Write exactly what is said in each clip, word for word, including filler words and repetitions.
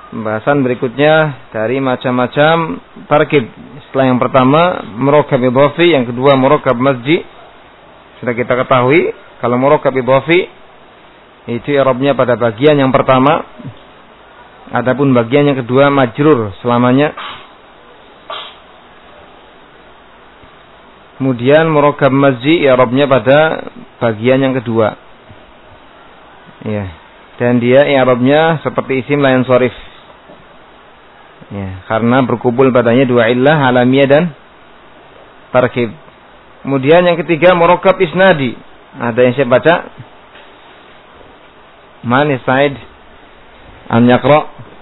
Pembahasan berikutnya dari macam-macam tarkib. Setelah yang pertama murakkab idhafi, yang kedua murakkab mazji. Sudah kita ketahui kalau murakkab idhafi itu i'rabnya pada bagian yang pertama, adapun bagian yang kedua majrur selamanya. Kemudian murakkab mazji i'rabnya pada bagian yang kedua. Ya, dan dia i'rabnya seperti isim la yansharif. Ya, karena berkumpul padanya dua illah alamiyah dan tarkib. Kemudian yang ketiga murakkab isnadi. Ada yang saya baca? Man Said an yaqra?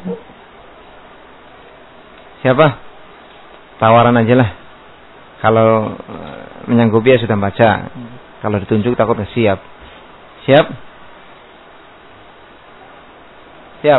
Siapa? Tawaran aja lah. Kalau menyanggupi ya sudah baca. Kalau ditunjuk takut nggak siap. Siap? Siap.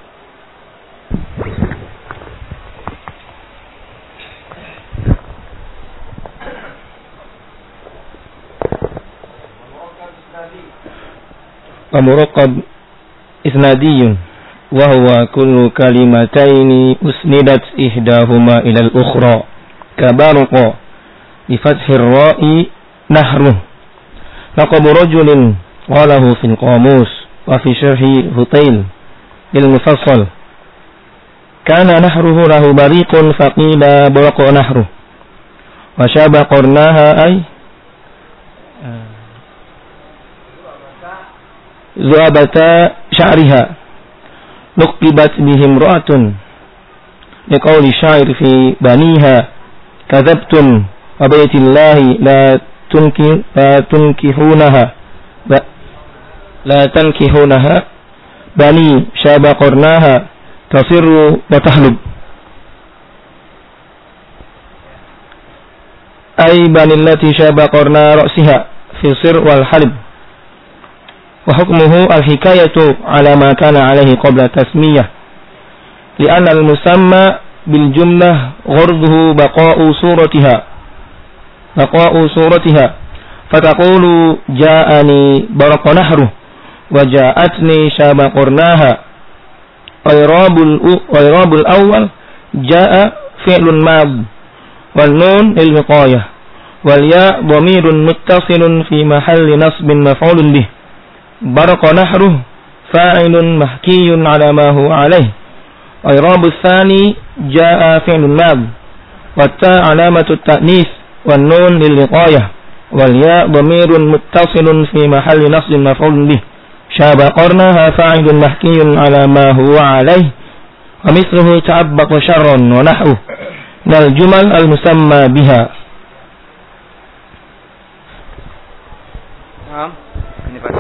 ومركب إسنادي وهو كل كلمتين أسندت إحداهما إلى الأخرى كبرق بفتح الراء نحره. لقب رجل قاله في القاموس وفي شرح هطيل للمفصل كان نحره له بريق فقيل برق نحره وشاب قرناها أي ذؤبة شعرها لقبت به امرأة لقول الشاعر في بنيها كذبتم وبيت الله لا تنكي لا تنكحونها لا تنكحونها بني شاب قرناها تصر وتحلب أي بني التي شاب قرنا رأسها في الصر والحلب. وحكمه الحكاية على ما كان عليه قبل تسمية لأن المسمى بالجملة غرضه بقاء صورتها بقاء صورتها فتقول جاءني برق نحره وجاءتني شاب قرناها. وإعراب الأول جاء فعل ماض والنون للوقاية والياء ضمير متصل في محل نصب مفعول به. برق نحره فاعل محكي على ما هو عليه. وإعراب الثاني جاء فعل ماض والتاء علامة التأنيث والنون للوقاية والياء ضمير متصل في محل نصب مفعول به. شاب قرنها فاعل محكي على ما هو عليه ومثله تعبق شر ونحوه من الجمل المسمى بها. Ini baca.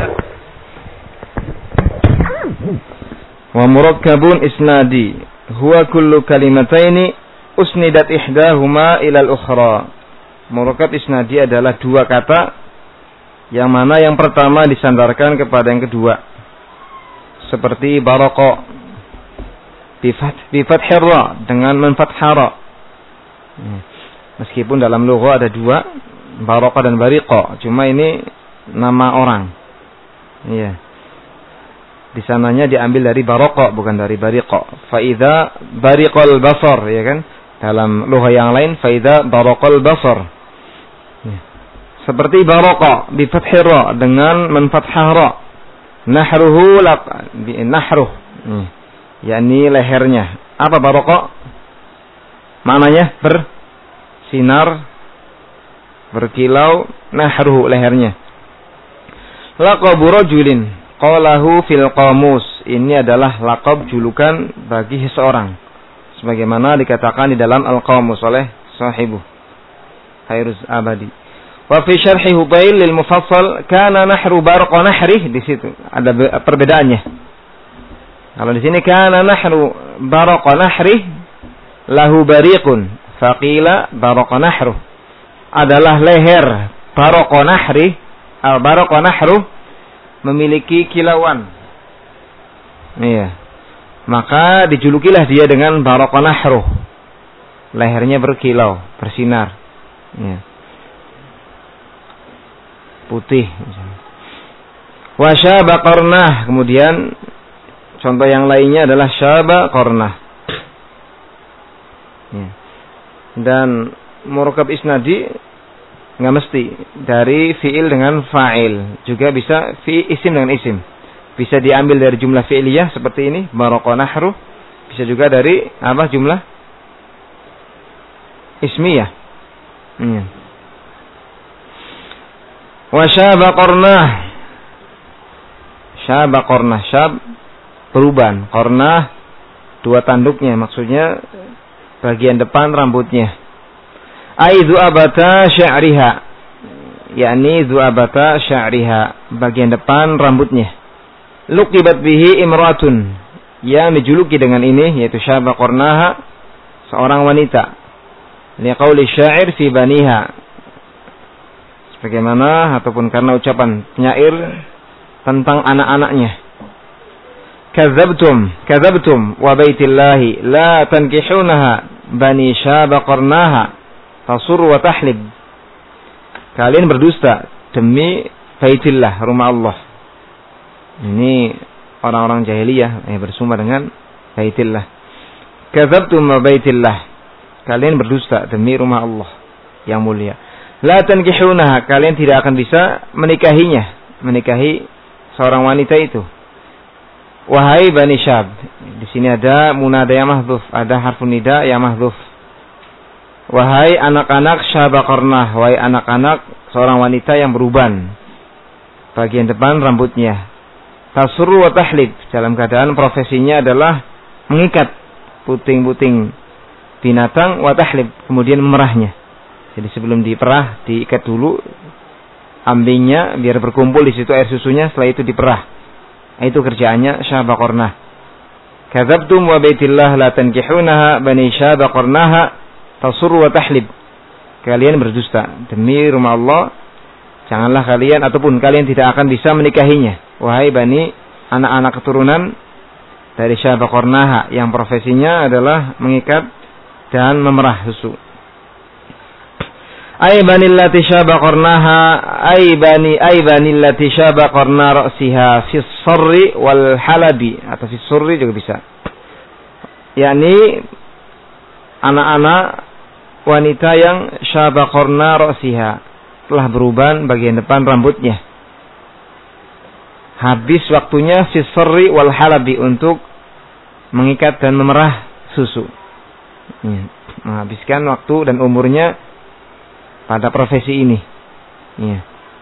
Wa murakkabun isnadi huwa kullu kalimataini usnidat ihdahuma ila al-ukhra. Murakkab isnadi adalah dua kata yang mana yang pertama disandarkan kepada yang kedua. Seperti baraka bi fathir ra dengan menfathah ra. Meskipun dalam lugha ada dua, baraka dan bariqa, cuma ini nama orang. Iya. Di sananya diambil dari baraka bukan dari bariqa. Fa idza bariqal basar, ya kan? Dalam lugha yang lain fa idza baraqal basar. Ya. Seperti baraka bi fathir ra dengan menfathah ra. Nahruhu la bi nahruh. Ya. yakni lehernya. Apa baraka? Maknanya bersinar, berkilau, nahruhu lehernya. Laqabu rajulin qalahu fil qamus. Ini adalah laqab julukan bagi seseorang, sebagaimana dikatakan di dalam al-qamus oleh sahibu Hairuz Abadi. Wa fi syarhi Hubail lil mufassal kana nahru barqa nahrih, di situ ada perbedaannya. Kalau di sini kana nahru barqa nahrih lahu bariqun faqila barqa nahru, adalah leher barqa nahri, al barqa nahru memiliki kilauan. Iya. Maka dijulukilah dia dengan barqa nahru. Lehernya berkilau, bersinar. Iya. Putih. Wa syaba qarnah, kemudian Contoh yang lainnya adalah syaba qarnah. Ya. Dan murakkab isnadi nggak mesti dari fiil dengan fa'il, juga bisa fi isim dengan isim. Bisa diambil dari jumlah fi'liyah seperti ini, baraka nahru. Bisa juga dari apa jumlah ismiyah. Ya. Wa syaba qarnah. Syaba qarnah, syab perubahan, qarnah dua tanduknya, maksudnya bagian depan rambutnya. Ai zu'abata sya'riha, yakni zu'abata sya'riha, bagian depan rambutnya. Luqibat bihi imratun, yang dijuluki dengan ini yaitu syaba qarnaha, seorang wanita. Liqauli syair fi baniha, sebagaimana ataupun karena ucapan penyair tentang anak-anaknya. Kadzabtum, kadzabtum wa baitillahi la tankihunaha bani syaba qarnaha tasur wa tahlib. Kalian berdusta demi baitillah, rumah Allah. Ini orang-orang jahiliyah yang bersumpah dengan baitillah. Kadzabtum wa baitillah, kalian berdusta demi rumah Allah yang mulia. La tankihunaha, kalian tidak akan bisa menikahinya, menikahi seorang wanita itu. Wahai Bani Syab, di sini ada munada yang mahdhuf, ada harfun nida yang mahdhuf. Wahai anak-anak Syaba qarnah, wahai anak-anak seorang wanita yang beruban bagian depan rambutnya. Tasru wa tahlib, dalam keadaan profesinya adalah mengikat puting-puting binatang, wa tahlib, kemudian memerahnya. Jadi sebelum diperah, diikat dulu ambingnya biar berkumpul di situ air susunya, setelah itu diperah. Itu kerjaannya Syaba qarnah. Kadzabtum wa baitillah la tankihunaha bani Syaba qarnaha tasur wa tahlib. Kalian berdusta demi rumah Allah, janganlah kalian ataupun kalian tidak akan bisa menikahinya. Wahai bani anak-anak keturunan dari Syaba qarnaha yang profesinya adalah mengikat dan memerah susu. Ay bani allati syaba qarnaha, ay bani ay bani allati syaba qarna ra'siha fi sarri wal halabi, atau fi surri juga bisa. Yakni anak-anak wanita yang syaba qarna ra'siha, telah beruban bagian depan rambutnya. Habis waktunya fi sarri wal halabi, untuk mengikat dan memerah susu. Menghabiskan waktu dan umurnya pada profesi ini. Ya.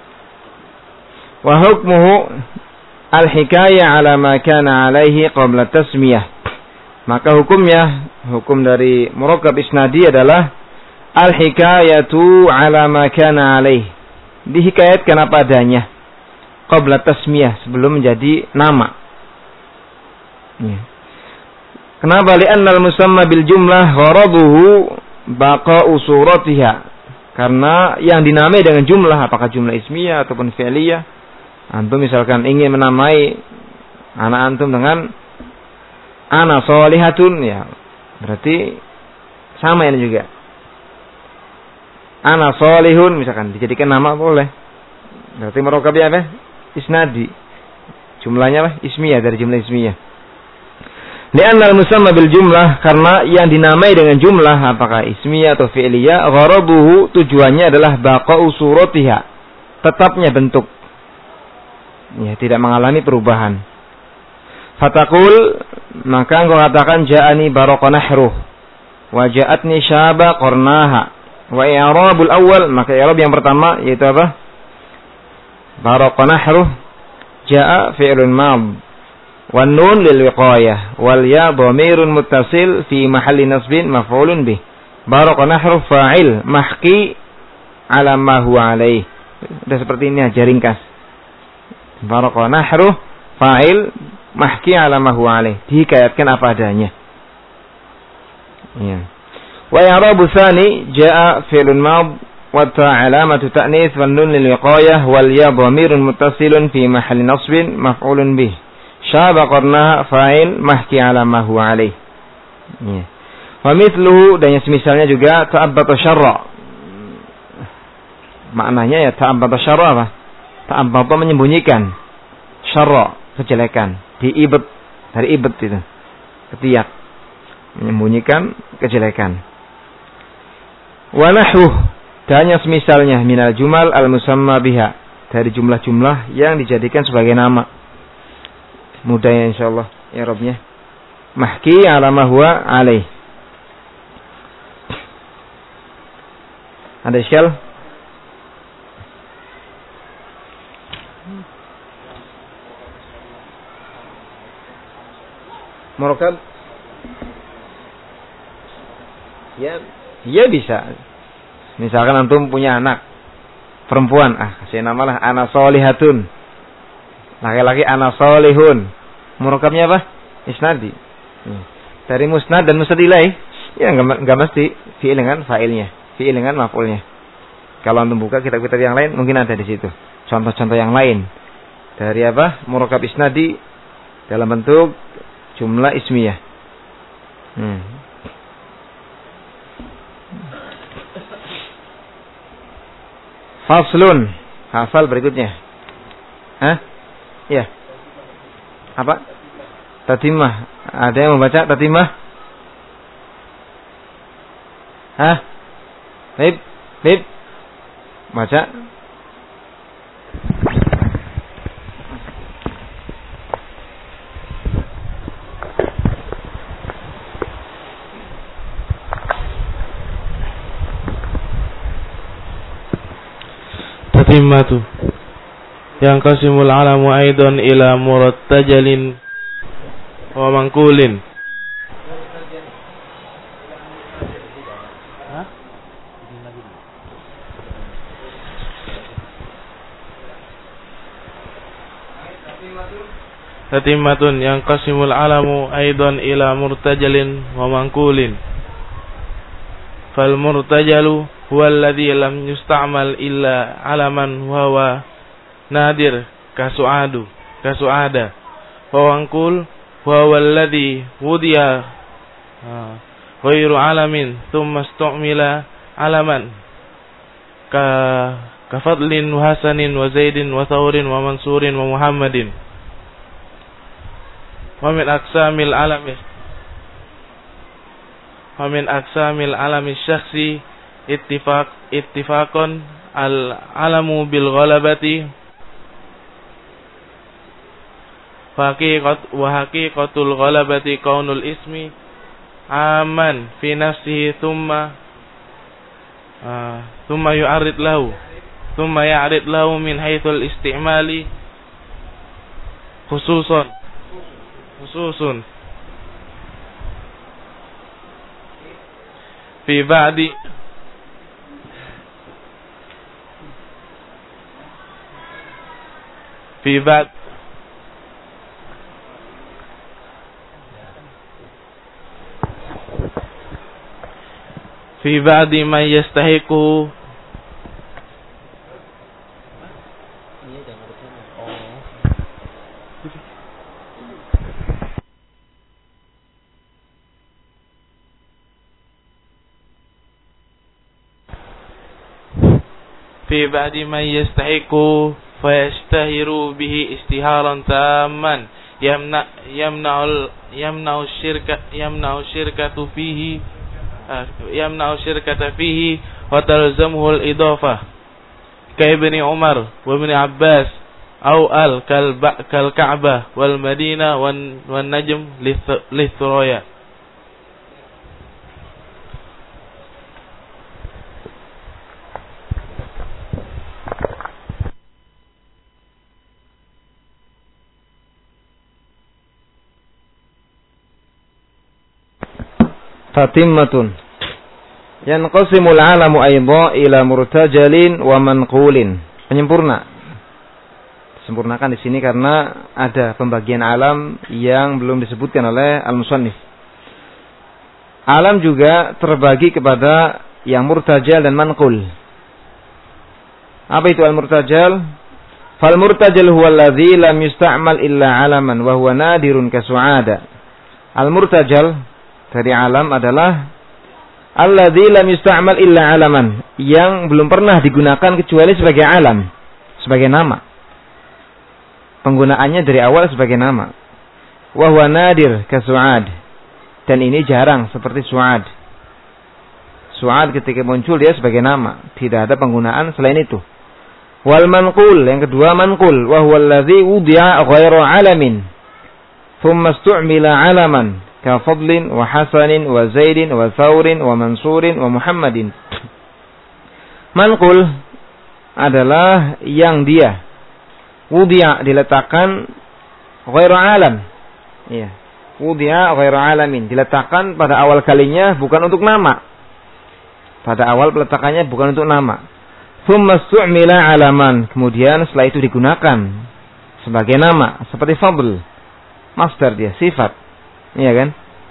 Wa hukmuhu al-hikayah ala ma kana alaihi qabla tasmiyah. Maka hukumnya, hukum dari murakkab isnadi adalah al-hikayatu ala ma kana alaihi, dihikayatkan apa adanya qabla tasmiyah, sebelum menjadi nama. Ya. Kenapa? Li'anna al-musamma bil jumlah gharaduhu baqa'u suratiha. Karena yang dinamai dengan jumlah, apakah jumlah ismiyah ataupun fi'liyah, antum misalkan ingin menamai anak antum dengan ana sholihatun, ya berarti sama ini juga. Ana sholihun misalkan dijadikan nama boleh. Berarti murakkabnya apa? Isnadi. Jumlahnya apa? Ismiyah, dari jumlah ismiyah. Li'anna al-musamma bil jumlah, karena yang dinamai dengan jumlah apakah ismiyah atau fi'liyah, gharaduhu, tujuannya adalah baqa'u suratiha, tetapnya bentuk, ya tidak mengalami perubahan. Fataqul, maka engkau katakan ja'ani baraka nahruh wa ja'atni syaba qarnaha. Wa i'rabul awal, maka i'rab yang pertama yaitu apa? Baraka nahruh, ja'a fi'lun madh, wan nun lil wiqayah, wal ya dhamirun muttasil fi mahalli nasbin maf'ulun bih. Baraka nahru fa'il mahqi ala ma huwa alaih. Sudah seperti ini aja ringkas. Baraka nahru fa'il mahqi ala ma huwa alaih, dihikayatkan apa adanya. Ya. Wa i'rabu tsani jaa fi'lun madh wa ta alamatu ta'nits wan nun lil wiqayah wal ya dhamirun muttasilun fi mahalli nasbin maf'ulun bih. Syaba qarnaha fa'il mahki ala ma huwa alaih. Ya. Wa mithluhu, dan yang semisalnya juga ta'abbata syarra. Maknanya ya ta'abbata syarra apa? Ta'abbata menyembunyikan syarra, kejelekan, diibet Dari ibet itu. Ketiak. Menyembunyikan kejelekan. Wa nahwuh. Dan yang semisalnya minal jumal al-musamma biha. Dari jumlah-jumlah yang dijadikan sebagai nama. Mudah ya insyaallah. Ya Rabbnya. Mahki ala ma huwa alaih. Ada isyal? Murakab? Ya, ya bisa. Misalkan antum punya anak perempuan, ah kasih namalah ana solihatun. Laki-laki ana solihun. Murakabnya apa? Isnadi. Dari musnad dan musnad ilaih, ya enggak enggak mesti fi'il dengan fa'ilnya, fi'il dengan maf'ulnya. Kalau antum buka kitab-kitab yang lain mungkin ada di situ. Contoh-contoh yang lain. Dari apa? Murakab isnadi dalam bentuk jumlah ismiyah. Hmm. Faslun. Hafal berikutnya. Hah? Ya. Apa? Tatimah. Ada yang membaca tatimah? Hah? Baik, baik. Baca. Tatimatu yang qasimul alamu aidan ila murattajalin wa manqulin. Tatimmatun yang qasimul alamu aidan ila murtajalin wa manqulin. Fal murtajalu huwa alladhi lam yusta'mal illa alaman wa huwa nadir kasu'adu kasu'ada wa manqul huwa alladhi wudiya ghairu alamin thumma istu'mila alaman ka kafadlin wa hasanin wa zaidin wa thawrin wa mansurin wa muhammadin. Wa min aqsamil alami wa min aqsamil alami syakhsi ittifaq ittifaqan al alamu bil ghalabati haqiqat wa haqiqatul ghalabati kaunul ismi aman fi nafsihi thumma uh, thumma yu'arrid lahu thumma ya'rid lahu min haitsul istimali khususan khususun fi ba'di fi ba'd fi ba'di man yastahiqu fi ba'di man yastahiqu fayashtahiru bihi istiharan tamman yamna yamna'ul yamna'u syirka yamna'u syirkatu fihi yamna'u syirkata fihi wa talzamuhu al-idafah ka ibni Umar wa ibni Abbas aw al kal kal Ka'bah wal Madinah wan wan Najm lithuraya. Tatimmatun yanqasimul alamu aidha ila murtajalin wa manqulin. Penyempurna. Disempurnakan di sini karena ada pembagian alam yang belum disebutkan oleh al-musannif. Alam juga terbagi kepada yang murtajal dan manqul. Apa itu al-murtajal? Fal murtajal huwa alladhi lam yusta'mal illa alaman wa huwa nadirun kasu'ada. Al-murtajal dari alam adalah alladzi lam yusta'mal illa alaman, yang belum pernah digunakan kecuali sebagai alam, sebagai nama. Penggunaannya dari awal sebagai nama. wa huwa nadir ka Su'ad. Dan ini jarang seperti Su'ad. Su'ad ketika muncul dia sebagai nama, tidak ada penggunaan selain itu. Wal manqul, yang kedua manqul, wa huwa alladhi wudi'a ghairu 'alamin thumma istu'mila 'alaman ka Fadlin wa Hasanin wa Zaidin wa Thaurin wa Mansurin wa Muhammadin. Manqul adalah yang dia wudi'a diletakkan ghairu 'alam. Iya. Wudi'a ghairu 'alamin, diletakkan pada awal kalinya bukan untuk nama. Pada awal peletakannya bukan untuk nama. Thumma su'mila 'alaman, kemudian setelah itu digunakan sebagai nama, seperti Fadl. Masdar dia, sifat. Iya kan?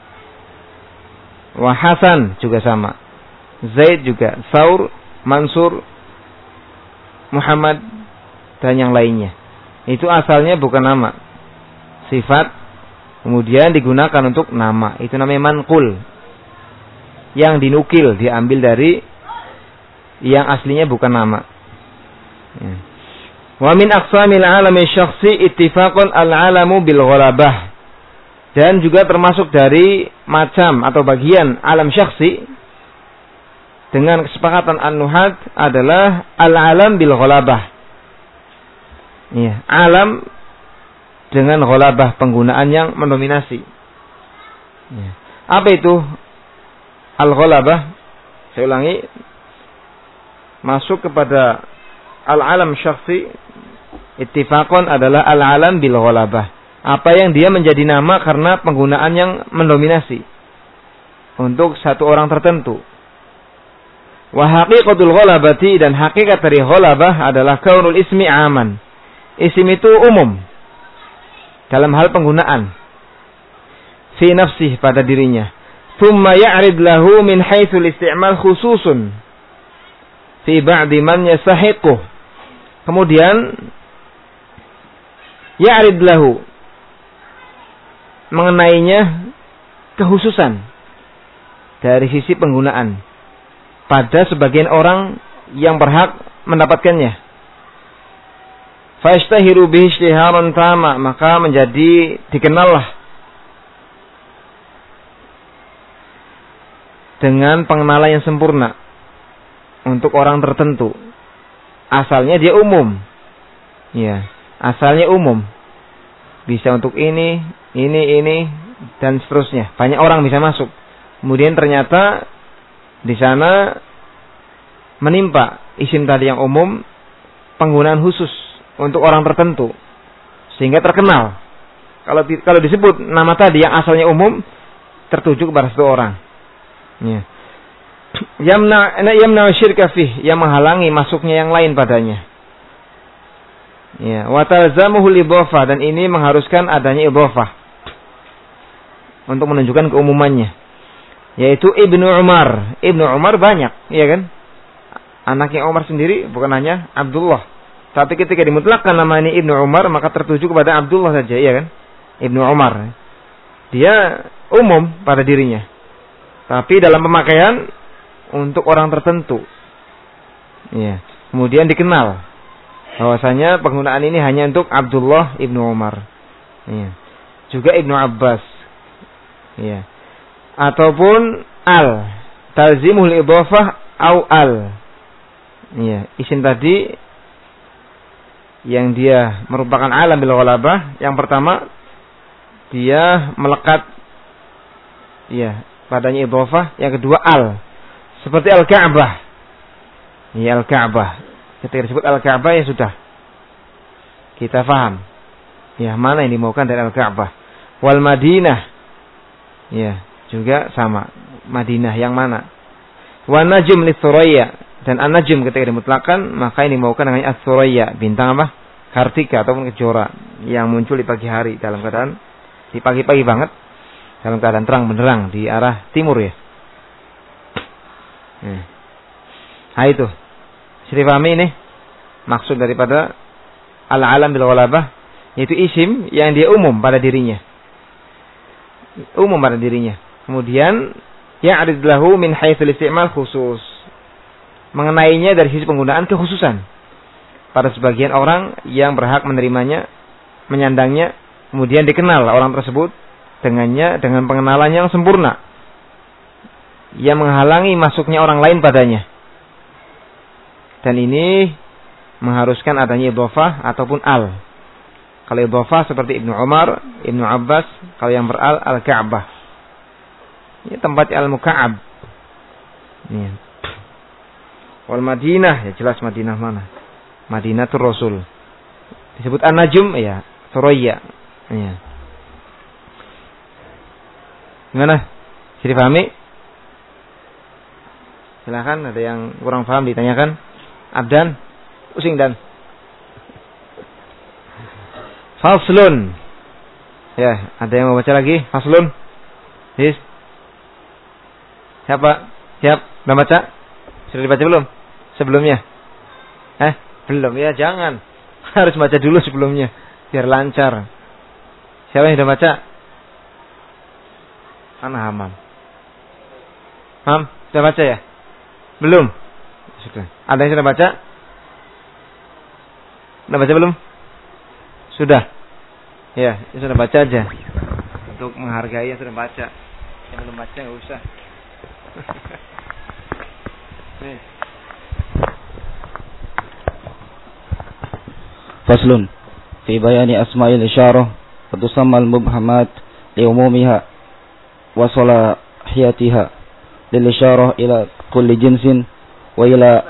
Wa Hasan juga sama. Zaid juga, Saur, Mansur, Muhammad dan yang lainnya. Itu asalnya bukan nama. Sifat kemudian digunakan untuk nama. Itu namanya manqul. Yang dinukil, diambil dari yang aslinya bukan nama. Ya. Wa min aqsamil 'alami syakhsi ittifaqan al-'alamu bil ghalabah. Dan juga termasuk dari macam atau bagian alam syakhsi dengan kesepakatan an-nuhat adalah al-'alam bil ghalabah. Ya, alam dengan ghalabah, penggunaan yang mendominasi. Ya. Apa itu al-ghalabah? Saya ulangi, masuk kepada al-alam syakhsi ittifaqan adalah al-alam bil ghalabah. Apa yang dia menjadi nama karena penggunaan yang mendominasi untuk satu orang tertentu. Wa haqiqatul ghalabati, dan hakikat dari ghalabah adalah kaunul ismi aman. Isim itu umum dalam hal penggunaan. Fi nafsih, pada dirinya. Thumma ya'rid lahu min haitsul isti'mal khususun fi ba'di man yasahiquh. Kemudian ya'rid lahu, mengenainya kekhususan dari sisi penggunaan pada sebagian orang yang berhak mendapatkannya. Fashtahiru bihi ishtiharan tama, maka menjadi dikenallah dengan pengenalan yang sempurna untuk orang tertentu. Asalnya dia umum. Ya, asalnya umum. Bisa untuk ini, ini, ini, dan seterusnya. Banyak orang bisa masuk. Kemudian ternyata di sana menimpa isim tadi yang umum penggunaan khusus untuk orang tertentu, sehingga terkenal. Kalau kalau disebut nama tadi yang asalnya umum, tertuju kepada satu orang. Ya. Yamna yamna syirka fih, yang menghalangi masuknya yang lain padanya. Ya, wa talzamuhu al-idhafah, dan ini mengharuskan adanya idhafah untuk menunjukkan keumumannya. Yaitu Ibnu Umar. Ibnu Umar banyak, iya kan? Anaknya Umar sendiri bukan hanya Abdullah. Tapi ketika dimutlakkan namanya Ibnu Umar, maka tertuju kepada Abdullah saja, iya kan? Ibnu Umar. Dia umum pada dirinya. Tapi dalam pemakaian untuk orang tertentu. Ya. Kemudian dikenal bahwasanya penggunaan ini hanya untuk Abdullah Ibnu Umar. Ya. Juga Ibnu Abbas. Ya. Ataupun al, talzimul idhafah au al. Ya, isim tadi yang dia merupakan alam bil ghalabah, yang pertama dia melekat ya padanya idhafah, yang kedua al. Seperti Al-Ka'bah. Ya, Al-Ka'bah. Ketika disebut Al-Ka'bah ya sudah kita faham. Ya, mana yang dimaukan dari Al-Ka'bah. Wal Madinah. Ya, juga sama. Madinah yang mana? Wa Najm lis-Suraya, dan An-Najm ketika dimutlakan maka ini dimaukan dengan As-Suraya, bintang apa? Kartika ataupun kejora yang muncul di pagi hari dalam keadaan di pagi-pagi banget, dalam keadaan terang benderang di arah timur ya. Nah itu, Sri Fahmi ini maksud daripada al-alam bil ghalabah, yaitu isim yang dia umum pada dirinya, umum pada dirinya. Kemudian ya'rid lahu min haitsul isti'mal khusus, mengenainya dari sisi penggunaan kekhususan pada sebagian orang yang berhak menerimanya, menyandangnya kemudian dikenal orang tersebut dengannya dengan pengenalan yang sempurna yang menghalangi masuknya orang lain padanya. Dan ini mengharuskan adanya idhofah ataupun al. Kalau idhofah seperti Ibnu Umar, Ibnu Abbas, kalau yang beral al-Ka'bah. Ini tempat al-Muka'ab. Ini. Wal Madinah, ya jelas Madinah mana? Madinatul Rasul. Disebut An-Najm, ya, Thuraya. Ya. Gimana? Bisa dipahami? Silakan, ada yang kurang paham ditanyakan. Abdan, pusing dan. Faslun. Ya, ada yang mau baca lagi? Faslun. Yes. Siapa? Siap? Udah baca? Sudah dibaca belum? Sebelumnya? Eh, belum ya, jangan. Harus baca dulu sebelumnya biar lancar. Siapa yang sudah baca? Ana Hamam. Ham, sudah baca ya? Belum? Sudah. Ada yang sudah baca? Sudah baca belum? Sudah. Ya, ya sudah baca aja. Untuk menghargai yang sudah baca. Yang belum baca enggak usah. Nih. Faslun fi bayani asma'il isyarah wa tusamma al-mubhamat li umumiha wa salahiyatiha lil isyarah ila kulli jinsin wa ila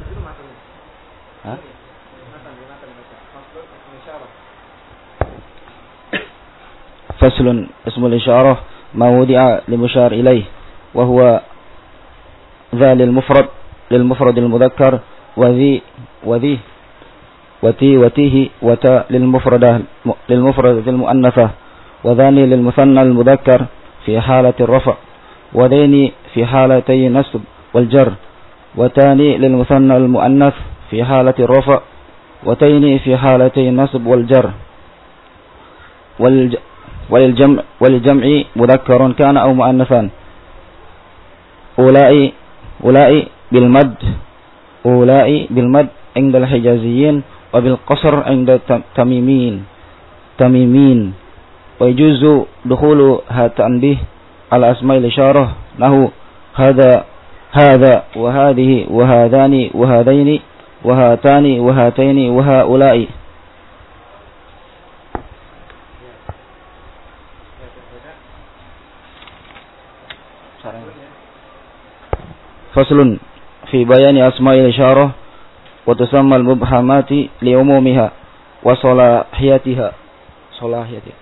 Faslun ismul isyarah ma wudi'a li musyar ilayh wa huwa dha lil mufrad lil mufrad al mudhakkar wa dhi wa dhi وتي وتيه وتا للمفردة للمفردة المؤنثة وذاني للمثنى المذكر في حالة الرفع وذيني في حالتي النصب والجر وتاني للمثنى المؤنث في حالة الرفع وتيني في حالتي النصب والجر وللجمع وللجمع مذكر كان أو مؤنثا أولئي أولئي بالمد أولئي بالمد عند الحجازيين وبالقصر عند تميمين تميمين ويجوز دخول التنبيه على أسماء الإشارة له هذا هذا وهذه وهذان وهذين وهاتان وهاتين وهؤلاء. فصل في بيان أسماء الإشارة وتسمى المبهمات لعمومها وصلاحيتها صلاحيتها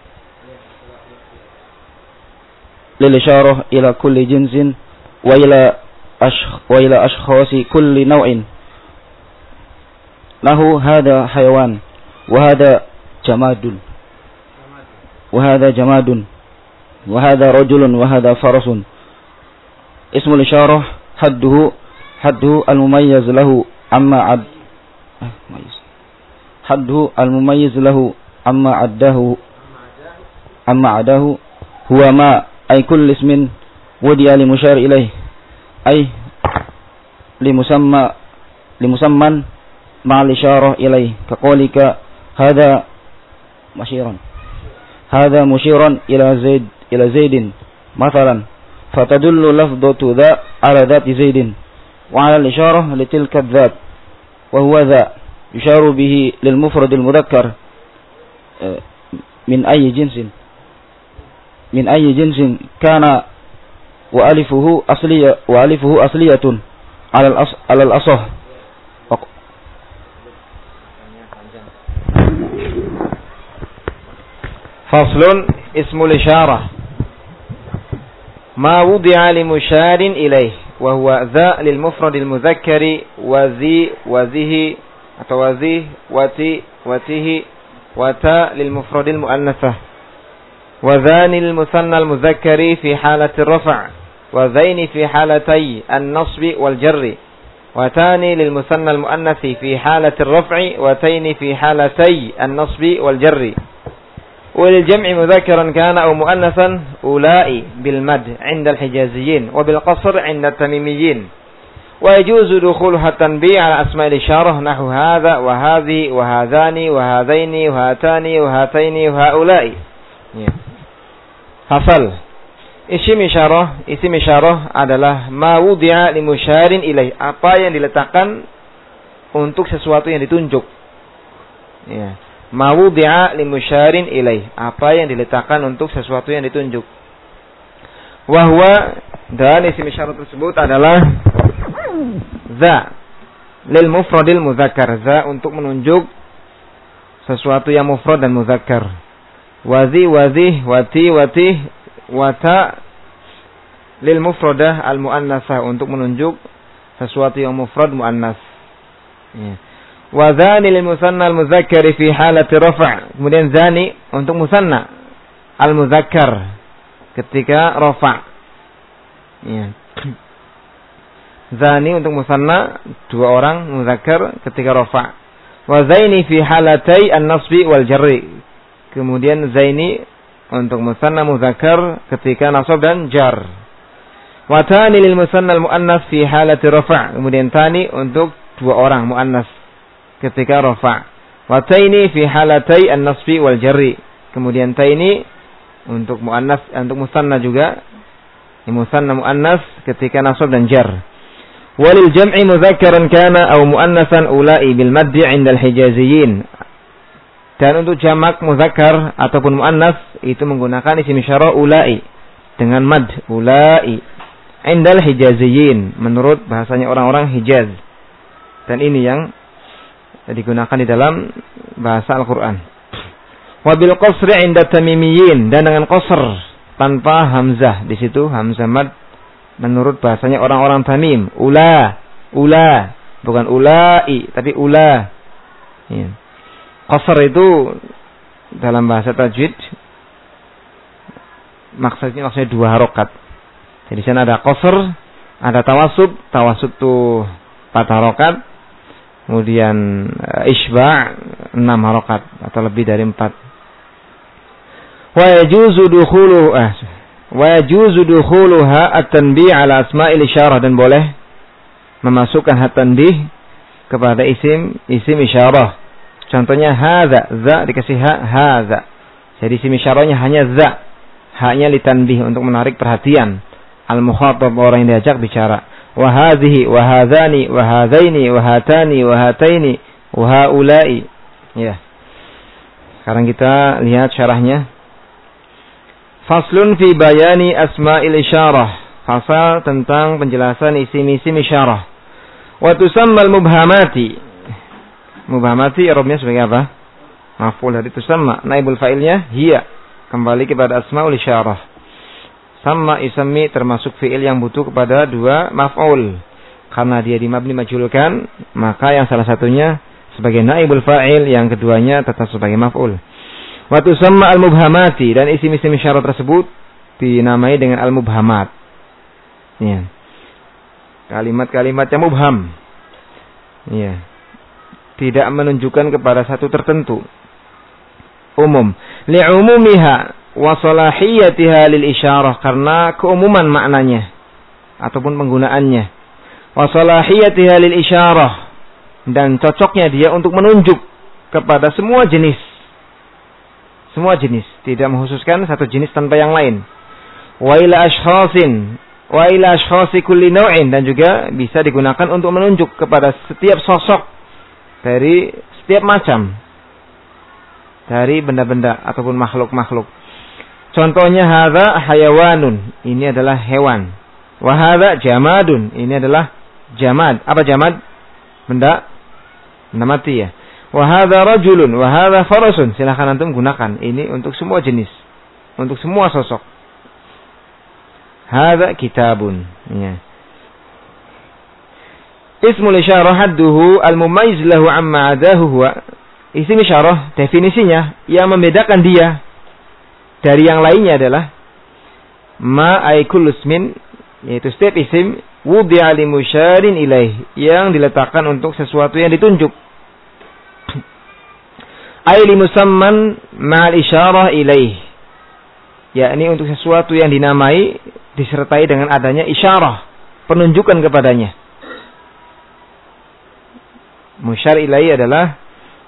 للإشارة إلى كل جنس وإلى أشخ وإلى أشخاص كل نوع له هذا حيوان وهذا جماد وهذا جماد وهذا رجل وهذا فرس. اسم الإشارة حده حده المميز له أما عد حده المميز له أما عده أما عداه هو ما أي كل اسم ودي لمشار إليه أي لمسمى لمسمى مع الإشارة إليه كقولك هذا مشيرا هذا مشيرا إلى زيد إلى زيد مثلا فتدل لفظة ذا على ذات زيد وعلى الإشارة لتلك الذات وهو ذا يشار به للمفرد المذكر من أي جنس من أي جنس كان وألفه أصلية وألفه أصلية على الأص على الأصح. فصل اسم الإشارة ما وضع لمشار إليه وهو ذا للمفرد المذكر وذي وذه atau wazih wati watihi wata للمفرد المؤنثة وذان المثنى المذكر في حالة الرفع وذين في حالتي النصب والجر وتاني للمثنى المؤنث في حالة الرفع وتين في حالتي النصب والجر وللجمع مذكرا كان أو مؤنثا أولئي بالمد عند الحجازيين وبالقصر عند التميميين Wa yajuzu dukhulu at-tanbih ala asma'il isyarah nahu hadza wa hadhi wa hadzani wa hadzaini wa hatani wa hataini wa haula'i. Ya. Hafal. Isim isyarah, isim isyarah adalah ma wudi'a li musyarin ilaih, apa yang diletakkan untuk sesuatu yang ditunjuk. Ya. Ma wudi'a li musyarin ilaih, apa yang diletakkan untuk sesuatu yang ditunjuk. Wa huwa, dan isim isyarah tersebut adalah za lil mufradil muzakkar, za untuk menunjuk sesuatu yang mufrad dan muzakkar. Wazi wazi wati wati wata lil mufradah al muannasah, untuk menunjuk sesuatu yang mufrad muannas. Ya. Wa dzani lil musanna al muzakkar fi halati rafa', kemudian zani untuk musanna al muzakkar ketika rafa'. Ya. Zani untuk musanna dua orang muzakkar ketika rafa'. Wa zaini fi halatai an-nasbi wal jarri, kemudian zaini untuk musanna muzakkar ketika nasab dan jar. Wa tani lil musanna al muannas fi halati rafa', kemudian tani untuk dua orang muannas ketika rafa'. Wa taini fi halatai an-nasbi wal jarri, kemudian taini untuk muannas, untuk musanna juga, musanna muannas ketika nasab dan jar. Walil jam'i mudzakkaran kana aw muannasan ula'i bil maddi 'inda al-hijaziyyin. Dan untuk jamak muzakkar ataupun muannas itu menggunakan isim isyarah ula'i dengan mad, ula'i 'inda al-hijaziyyin, menurut bahasanya orang-orang Hijaz. Dan ini yang digunakan di dalam bahasa Al-Qur'an. Wa bil qasri 'inda tamimiyyin, dan dengan qasr tanpa hamzah, di situ hamzah mad menurut bahasanya orang-orang Tamim. Ula, ula, bukan ula'i, tapi ula. Ya. Qasr itu dalam bahasa tajwid maksudnya maksudnya dua harokat. Jadi di sana ada qasr, ada tawassut. Tawassut itu empat harokat. Kemudian uh, isba' enam harokat atau lebih dari empat. Wa yajuzu dukhulu ah wa yajuzu dukhuluha at-tanbih ala asma'il isyarah, dan boleh memasukkan at-tanbih kepada isim isim isyarah. Contohnya hadza, za dikasih ha, hadza. Jadi isim isyarahnya hanya za, haknya litanbih, untuk menarik perhatian al-mukhatab, orang yang diajak bicara. Wa hadhihi wa hadzani wa hadzaini wa hatani wa hataini wa haula'i. Ya. Sekarang kita lihat syarahnya. Faslun fi bayani asma'il isyarah, fasal tentang penjelasan isim-isim isyarah. Wa tusammal mubhamati. Mubhamati i'rabnya sebagai apa? Maf'ul dari tusamma, naibul fa'ilnya hiya, kembali kepada asma'ul isyarah. Sama isammi termasuk fi'il yang butuh kepada dua maf'ul. Karena dia dimabni majhulkan, maka yang salah satunya sebagai naibul fa'il, yang keduanya tetap sebagai maf'ul. Wa tusamma al-mubhamati, dan isim-isim isyarah tersebut dinamai dengan al-mubhamat. Ya. Kalimat-kalimat yang mubham. Ya. Tidak menunjukkan kepada satu tertentu. Umum. Li'umumiha wa salahiyatiha lil isyarah, karena keumuman maknanya ataupun penggunaannya. Wa salahiyatiha lil isyarah, dan cocoknya dia untuk menunjuk kepada semua jenis. Semua jenis, tidak menghususkan satu jenis tanpa yang lain. Wa ila ashkhasin, wa ila ashkhasi kulli naw'in, dan juga bisa digunakan untuk menunjuk kepada setiap sosok dari setiap macam, dari benda-benda ataupun makhluk-makhluk. Contohnya hadza hayawanun, ini adalah hewan. Wa hadza jamadun, ini adalah jamad. Apa jamad? Benda benda mati ya. Wa hadza rajulun wa hadza farasun, silakan antum gunakan ini untuk semua jenis, untuk semua sosok. Hadza kitabun, ya. Ismul isyarah hadduhu al-mumayyiz lahu amma adahu huwa. Isim isyarah definisinya yang membedakan dia dari yang lainnya adalah ma ay kullu ismin, yaitu setiap isim wudi'a li musyarin ilaih, yang diletakkan untuk sesuatu yang ditunjuk. Ay li musamman ma'al isyarah ilaih, yakni untuk sesuatu yang dinamai disertai dengan adanya isyarah, penunjukan kepadanya. Musyar ilaihi adalah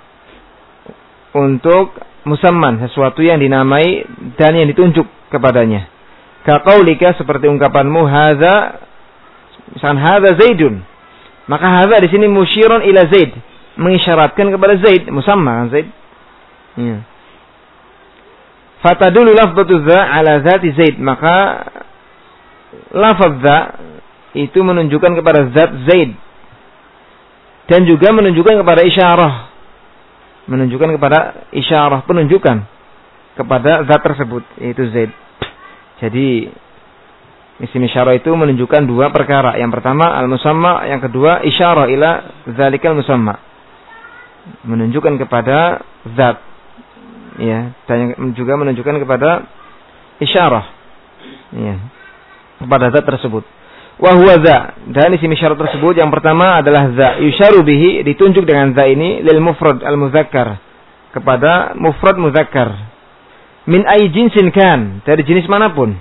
untuk musamman, sesuatu yang dinamai dan yang ditunjuk kepadanya. Kaqaulika, seperti ungkapanmu hadza, misalkan hadza Zaidun. Maka hadza di sini musyirun ila Zaid, mengisyaratkan kepada Zaid, musamma Zaid. Ya. Fatadullu lafdhu dza ala zati Zaid, maka lafaz dza itu menunjukkan kepada zat Zaid dan juga menunjukkan kepada isyarah, menunjukkan kepada isyarah, penunjukan kepada zat tersebut, yaitu Zaid. Jadi isim isyarah itu menunjukkan dua perkara. Yang pertama al-musamma, yang kedua isyarah ila zalikal musamma, menunjukkan kepada zat, ya, dan juga menunjukkan kepada isyarah, ya, kepada zat tersebut. Wa huwa za, dan isim isyarah tersebut yang pertama adalah za, yusyaru bihi, ditunjuk dengan za ini lil mufrad al muzakkar, kepada mufrad muzakkar, min ay jinsin kan, dari jenis manapun.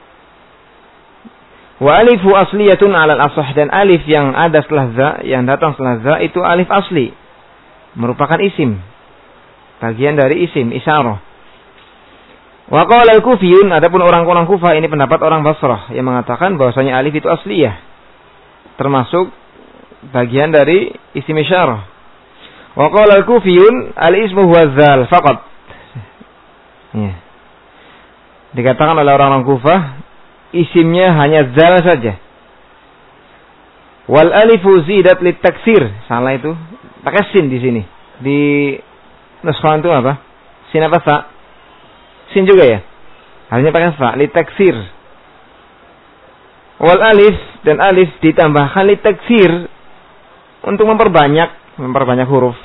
Wa alifu asliyatun alal asah, dan alif yang ada setelah za, yang datang setelah za itu alif asli, merupakan isim, bagian dari isim isyarah. Wa qala al-Kufiyun, adapun orang-orang Kufah, ini pendapat orang Basrah yang mengatakan bahwasanya alif itu asliyah, termasuk bagian dari isim isyarah. Wa qala al-Kufiyun al-ismu huwa zal faqat. Ya. Dikatakan oleh orang-orang Kufah isimnya hanya zal saja. Wal alifu zidat litaksir, salah itu, pakai sin di sini. Di nuskhan itu apa? Sin apa sa? Sin juga ya? Harusnya pakai fa, litaksir. Wal alif, dan alif ditambahkan litaksir, untuk memperbanyak, memperbanyak huruf.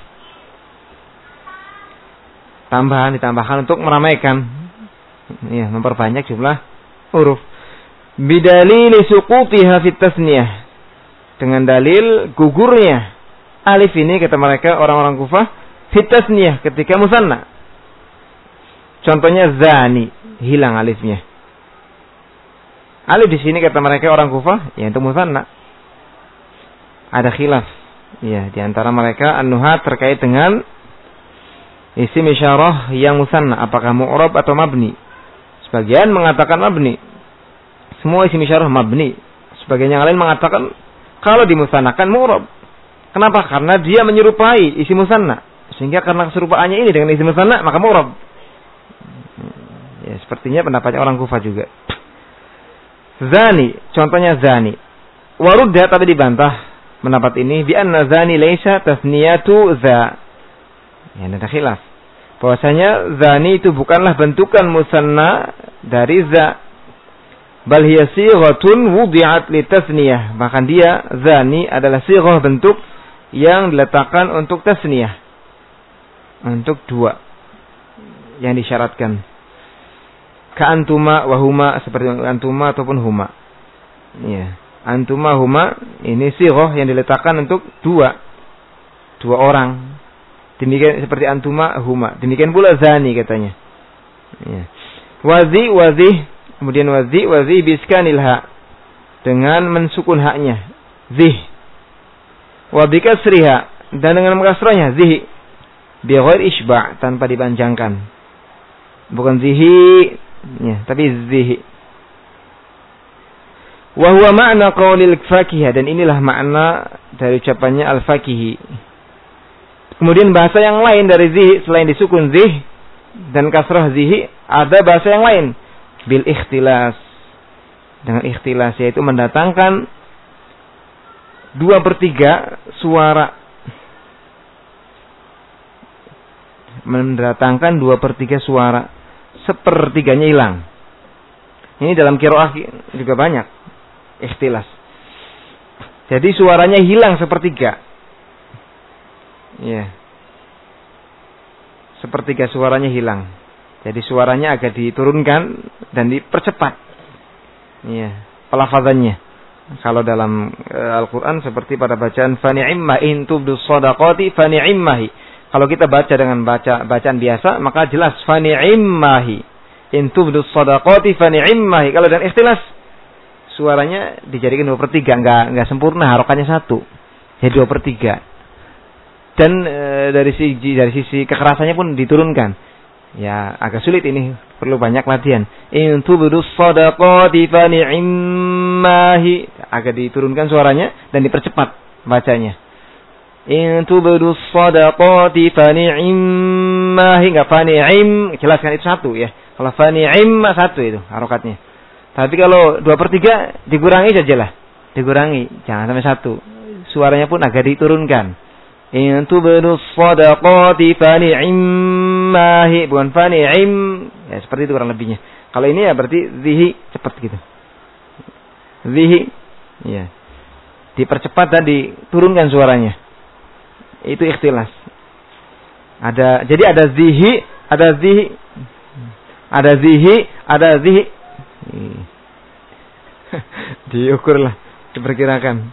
Tambahan ditambahkan untuk meramaikan, ya, memperbanyak jumlah huruf. Bidalili suqutiha fit tasniyah, dengan dalil gugurnya alif ini, kata mereka orang-orang Kufah, fit tasniyah, ketika musanna. Contohnya zani, hilang alifnya. Alif di sini kata mereka orang Kufah, ya untuk musanna. Ada khilaf, ya, di antara mereka an-nuhat terkait dengan isim isyarah yang musanna, apakah mu'rab atau mabni. Sebagian mengatakan mabni, semua isim isyarah mabni. Sebagian yang lain mengatakan kalau dimusannakan mu'rab. Kenapa? Karena dia menyerupai isim musanna, sehingga karena keserupaannya ini dengan isim musanna maka mu'rab. Ya, sepertinya pendapatnya orang Kufah juga. Zani, contohnya zani. Warudda, tapi dibantah pendapat ini bi anna zani laisa tasniyatu za. Ya, ada khilaf. Bahwasanya zani itu bukanlah bentukan musanna dari za. Bal hiya sighatun wudi'at litasniyah. Bahkan dia zani adalah sighah, bentuk yang diletakkan untuk tasniyah. Untuk dua yang disyaratkan. Ka antuma wa huma, seperti antuma ataupun huma. Ya, antuma huma ini sighah yang diletakkan untuk dua dua orang. Demikian seperti antuma huma. Demikian pula zani katanya. Ya. Wazi wazi, kemudian wazi wazi biskanil ha, dengan mensukun haknya, zih. Wa bikasriha, dan dengan mengkasrahnya, zih. Bi ghair isba', tanpa dipanjangkan. Bukan zihi, ya, tapi zihi. Wa huwa ma'na qaulil fakihah, dan inilah makna dari ucapannya al-fakihi. Kemudian bahasa yang lain dari zihi, selain disukun zih dan kasrah zihi, ada bahasa yang lain bil ikhtilas, dengan ikhtilas, yaitu mendatangkan dua per tiga suara, mendatangkan dua per tiga suara, sepertiganya hilang. Ini dalam qiraah juga banyak ikhtilas. Jadi suaranya hilang sepertiga. Ya. Sepertiga suaranya hilang. Jadi suaranya agak diturunkan dan dipercepat. Ya, pelafazannya. Kalau dalam uh, Al-Qur'an seperti pada bacaan fa ni'imma in tubdus shadaqati fa ni'immahi. Kalau kita baca dengan baca bacaan biasa, maka jelas fa ni'immahi. In tubdus shadaqati fa ni'immahi. Kalau dengan ikhtilas, suaranya dijadikan dua per tiga, enggak enggak sempurna, harokannya satu. Jadi dua per tiga. dan e, dari sisi dari sisi kekerasannya pun diturunkan. Ya, agak sulit ini, perlu banyak latihan. In tubdus shadaqati fa ni'mahi, agak diturunkan suaranya dan dipercepat bacanya. In tubdus shadaqati fa ni'mahi, enggak fa ni'im, jelaskan itu satu ya. Kalau fa ni'im satu itu harokatnya. Tapi kalau dua per tiga dikurangi sajalah. Dikurangi, jangan sampai satu. Suaranya pun agak diturunkan. In tubdus shadaqati fa ni'mahi, bukan fa ni'im. Ya seperti itu kurang lebihnya. Kalau ini ya berarti zihi cepat gitu. Zihi ya. Dipercepat dan diturunkan suaranya. Itu ikhtilas. Ada jadi ada zihi, ada zihi, ada zihi, ada zihi. Diukurlah, diperkirakan.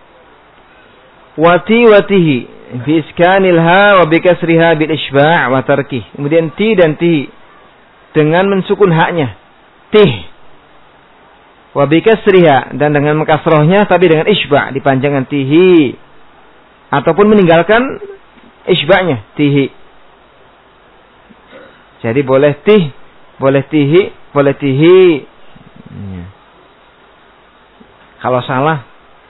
Wati watihi bi iskanil ha wa bi kasriha bil isba' wa tarkih. Kemudian ti dan ti dengan mensukun haknya. Tih. Wa bi kasriha dan dengan mengkasrohnya tapi dengan isba' dipanjangkan tihi. Ataupun meninggalkan isba'nya tihi. Jadi boleh tih, boleh tihi, boleh tihi. Ya. Kalau salah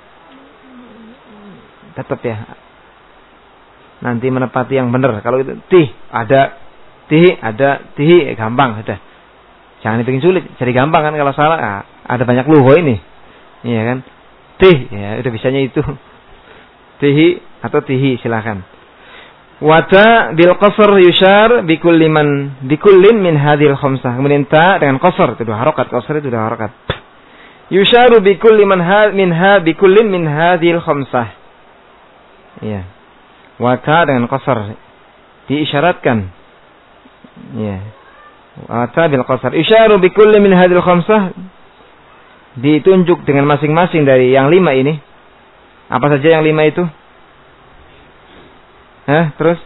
tetap ya nanti menepati yang benar. Kalau itu tih ada tihi, ada tihi, eh, gampang sudah. Jangan dibikin sulit, jadi gampang kan kalau salah. Nah, ada banyak luho ini. Iya kan? Tih, ya udah bisanya itu. Tihi atau tihi silakan. Wata bil qasr yushar bi kulli man bi kullin min hadhil khamsah. Kemudian ta dengan qasr itu dua harokat, qasr itu dua harokat. Yusharu bi kulli man ha min ha bi kullin min hadhil khamsah. Ya. Wata dengan qasr diisyaratkan. Ya. Wata bil qasr yusharu bi kulli min hadhil khamsah, ditunjuk dengan masing-masing dari yang lima ini. Apa saja yang lima itu? Hah, terus?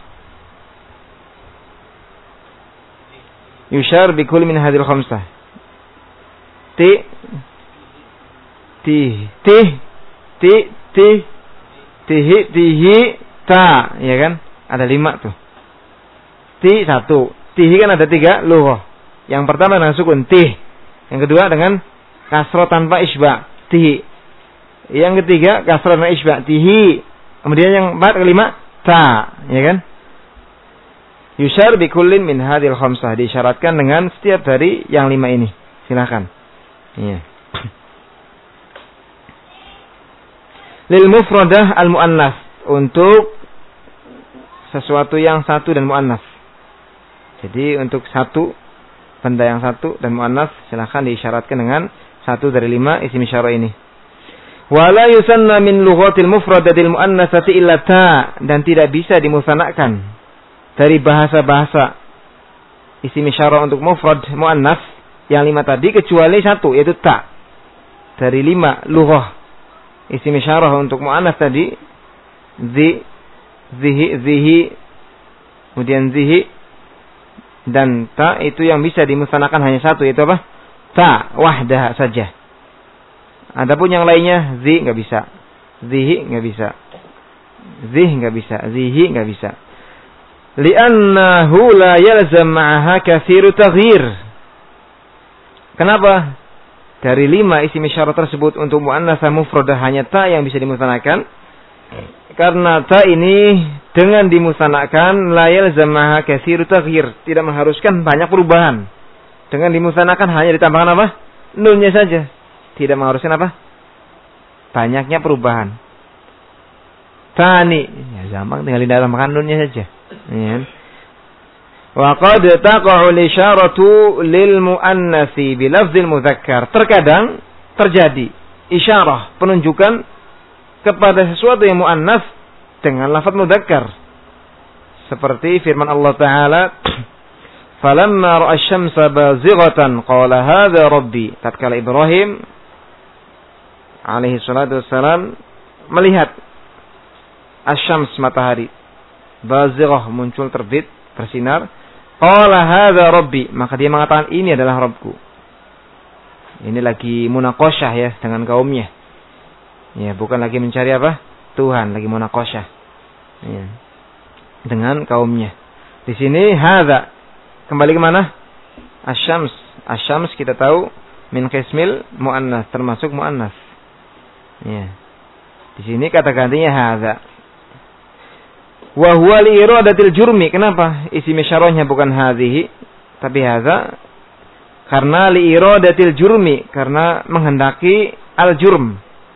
Yushar bi kulli min hadhil khamsah. Ti ti ti ti ti tihi tihi ta, ya kan? Ada lima tuh. Ti satu. Tihi kan ada tiga lughah. Yang pertama dengan sukun tih. Yang kedua dengan kasroh tanpa isba, tihi. Yang ketiga kasroh dengan isba, tihi. Kemudian yang empat kelima ta, ya kan? Yushar bi kullin min hadhil khamsah, disyaratkan dengan setiap dari yang lima ini. Silakan. Iya. Lil mufradah al muannas, untuk sesuatu yang satu dan muannas. Jadi untuk satu benda yang satu dan muannas silakan diisyaratkan dengan satu dari lima isim isyarah ini. Wala yusanna min lughatil mufradatil muannasati illa ta, dan tidak bisa dimusanakan dari bahasa-bahasa isim isyarah untuk mufrad muannas yang lima tadi kecuali satu, yaitu ta. Dari lima lughah isim isyarah untuk muannas tadi, zi, zihi, zihi, kemudian zihi dan ta, itu yang bisa dimusanakan hanya satu, yaitu apa? Ta wahdah saja. Adapun yang lainnya zi enggak bisa, zihi enggak bisa, zih enggak bisa, zihi enggak bisa. Li'annahu la yalzam ma'aha katsiru taghyir. Kenapa? Dari lima isim isyarah tersebut untuk muannats mufradah hanya ta yang bisa dimusanakan. Karena ta ini dengan dimusanakan la yalzam ma'aha katsiru taghyir, tidak mengharuskan banyak perubahan. Dengan dimusanakan hanya ditambahkan apa? Nunnya saja. Tidak mengharuskan apa? Banyaknya perubahan. Tani, ya gampang, tinggal ditambahkan nunnya saja. Ya. Wa qad taqa'u al-isyaratu lil muannatsi bi lafdzil mudzakkar. Terkadang terjadi isyarah, penunjukan kepada sesuatu yang muannas dengan lafaz mudzakkar. Seperti firman Allah Ta'ala, "Falamma ra'a asy-syamsa bazighatan qala hadza rabbi." Tatkala Ibrahim alaihi salatu wassalam melihat asy-syams, matahari, bazighah, muncul, terbit, bersinar, qala hadza rabbi, maka dia mengatakan ini adalah Rabbku. Ini lagi munaqasyah ya dengan kaumnya. Ya, bukan lagi mencari apa? Tuhan, lagi munaqasyah. Ya. dengan kaumnya. Di sini hadza kembali ke mana? Asyams. Asyams kita tahu min qismil muannas, termasuk muannas. Ya. Di sini kata gantinya hadza. Wa huwa li iradatil jurmi. Kenapa isim isyarahnya bukan hadhihi tapi hadza? Karena li iradatil jurmi, karena menghendaki al-jurm.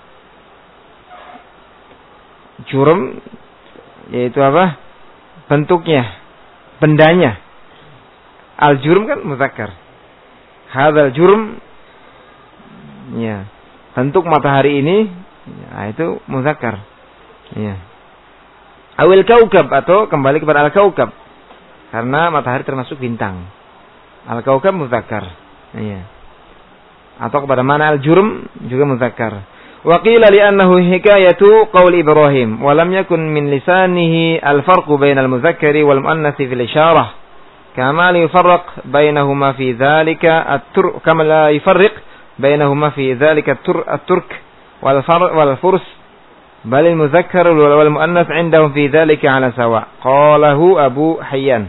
Jurm yaitu apa? Bentuknya, bendanya. Al-jurm kan muzakkar. Hadzal jurm, ya, bentuk matahari ini, ya, itu muzakkar. Ya. Awil kaukab, atau kembali kepada al-kaukab, karena matahari termasuk bintang. Al-kaukab muzakkar. Ya. Atau kepada mana al-jurm juga muzakkar. Wa qila li annahu hikayatu qaul Ibrahim wa lam yakun min lisanihi al-farqu bainal muzakkari wal muannatsi fil isyarah kama la yufarriq bainahuma fi dzalika at-turk kama la yufarriq bainahuma fi dzalika at-turk wal far wal furs bal al-muzakkar wal muannats 'indahum fi dzalika 'ala sawa qalahu Abu Hayyan.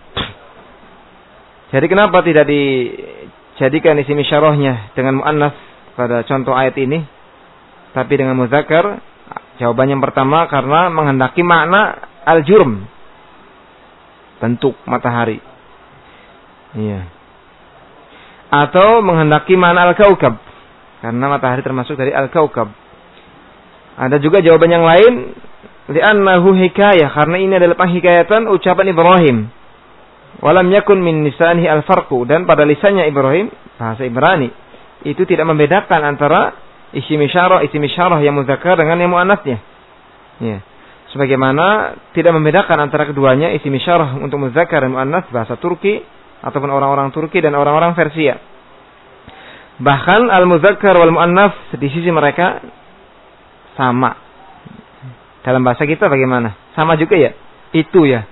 Jadi kenapa tidak dijadikan isim isyarahnya dengan muannats pada contoh ayat ini, tapi dengan muzakkar? Jawabannya yang pertama, karena menghendaki makna al-jurm, bentuk matahari. Iya. Atau menghendaki makna al-kaukab, karena matahari termasuk dari al-kaukab. Ada juga jawaban yang lain, li'annahu hikayah, karena ini adalah penghikayatan ucapan Ibrahim. Walam yakun min lisanihi al-farqu, dan pada lisannya Ibrahim, bahasa Ibrani, itu tidak membedakan antara isim isyarah, isim isyarah yang muzakkar dengan yang muannasnya. Ya. Sebagaimana tidak membedakan antara keduanya, isim isyarah untuk muzakkar dan muannas bahasa Turki ataupun orang-orang Turki dan orang-orang Persia. Bahkan al-muzakkar wal muannas di sisi mereka sama. Dalam bahasa kita bagaimana? Sama juga ya? Itu ya.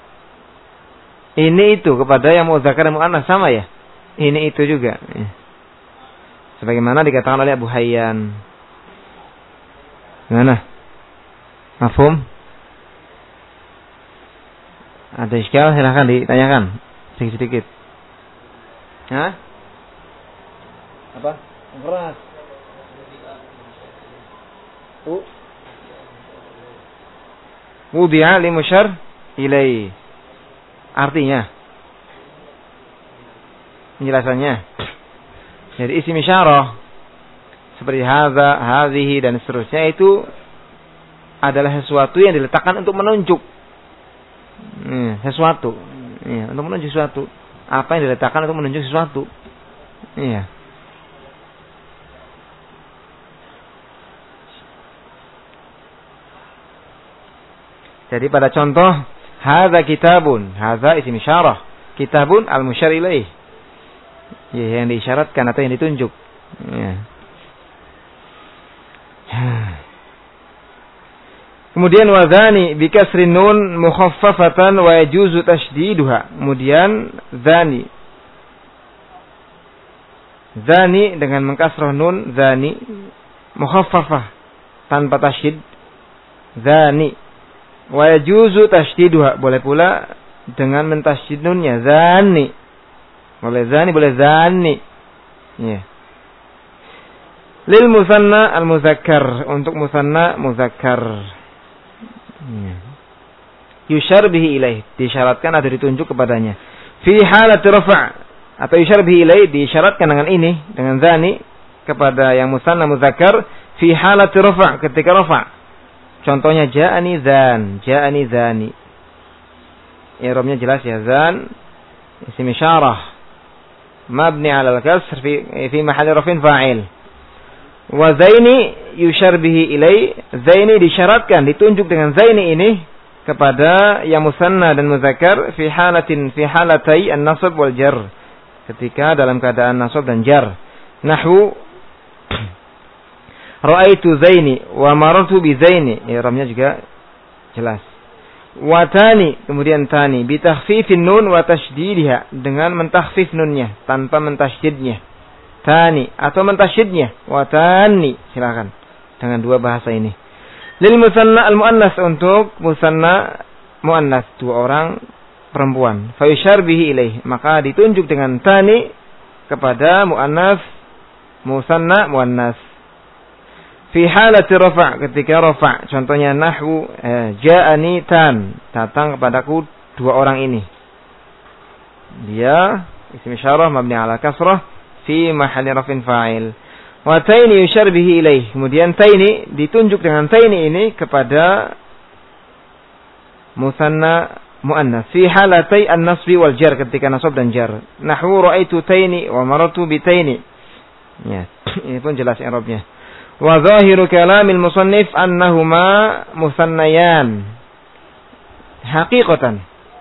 Ini itu kepada yang muzakkar dan muannas sama ya? Ini itu juga. Ya. Sebagaimana dikatakan oleh Abu Hayyan. Gimana? Mafhum? Ada iskal, silahkan ditanyakan sedikit-sedikit. Hah? Apa? Keras. U. Wudi'a li musyar ilai. Artinya, penjelasannya. Jadi isim isyarah seperti hadza, hadhihi dan seterusnya itu adalah sesuatu yang diletakkan untuk menunjuk hmm, sesuatu. Ya, untuk menunjuk sesuatu. Apa yang diletakkan untuk menunjuk sesuatu. Iya. Jadi pada contoh hadza kitabun, hadza isim isyarah, kitabun al-musyar ilaih. Ya, yang diisyaratkan atau yang ditunjuk. Ya. Kemudian wazani bi kasrin nun mukhaffafatan wa yajuzu tashdiduha. Kemudian zani. Zani dengan mengkasrah nun, zani mukhaffafah tanpa tasydid. Zani. Wa yajuzu tashdiduha. Boleh pula dengan mentasydid nunnya, zani. Boleh zani, boleh zani. Ya. Lil musanna al muzakkar, untuk musanna muzakkar. Ya. Yusyar bihi ilaih, disyaratkan atau ditunjuk kepadanya. Fi halati rafa' atau yusyar bihi ilaih, disyaratkan dengan ini, dengan zani kepada yang musanna muzakkar fi halati rafa', ketika rafa'. Contohnya ja'ani zan, ja'ani zani. I'rabnya jelas ya, zan isim isyarah mabni 'ala al-kasr fi fi mahall raf'in fa'il. Wa zaini yusyar bihi ilai, zaini disyaratkan, ditunjuk dengan zaini ini kepada yang musanna dan muzakkar fi halatin fi halatai an-nasb wal jar, ketika dalam keadaan nasab dan jar. Nahwu ra'aitu zaini wa marartu bi zaini, i'rabnya juga jelas. Wa tani, kemudian tani bi takhfifin nun wa tasydidha, dengan mentakhfif nunnya tanpa mentasydidnya. Tani atau mentasydidnya, wa tani, silakan dengan dua bahasa ini. Lil musanna al muannas, untuk musanna muannas, dua orang perempuan. Fa yusyar bihi ilaih, maka ditunjuk dengan tani kepada muannas musanna muannas. Fi halati rafa', ketika rafa', contohnya nahwu eh, ja'ani tan, datang kepadaku dua orang ini. Dia isim isyarah mabni ala kasrah fi mahalli rafin fa'il. Wa taini yusyar bihi ilaih, kemudian taini ditunjuk dengan taini ini kepada musanna muannas fi halatai an-nasbi wal jar, ketika nasab dan jar. Nahwu ra'aitu taini wa marartu bi taini. Ya, ini pun jelas i'rabnya. Wa zahiru kalamil musannif annahuma musannayan haqiqatan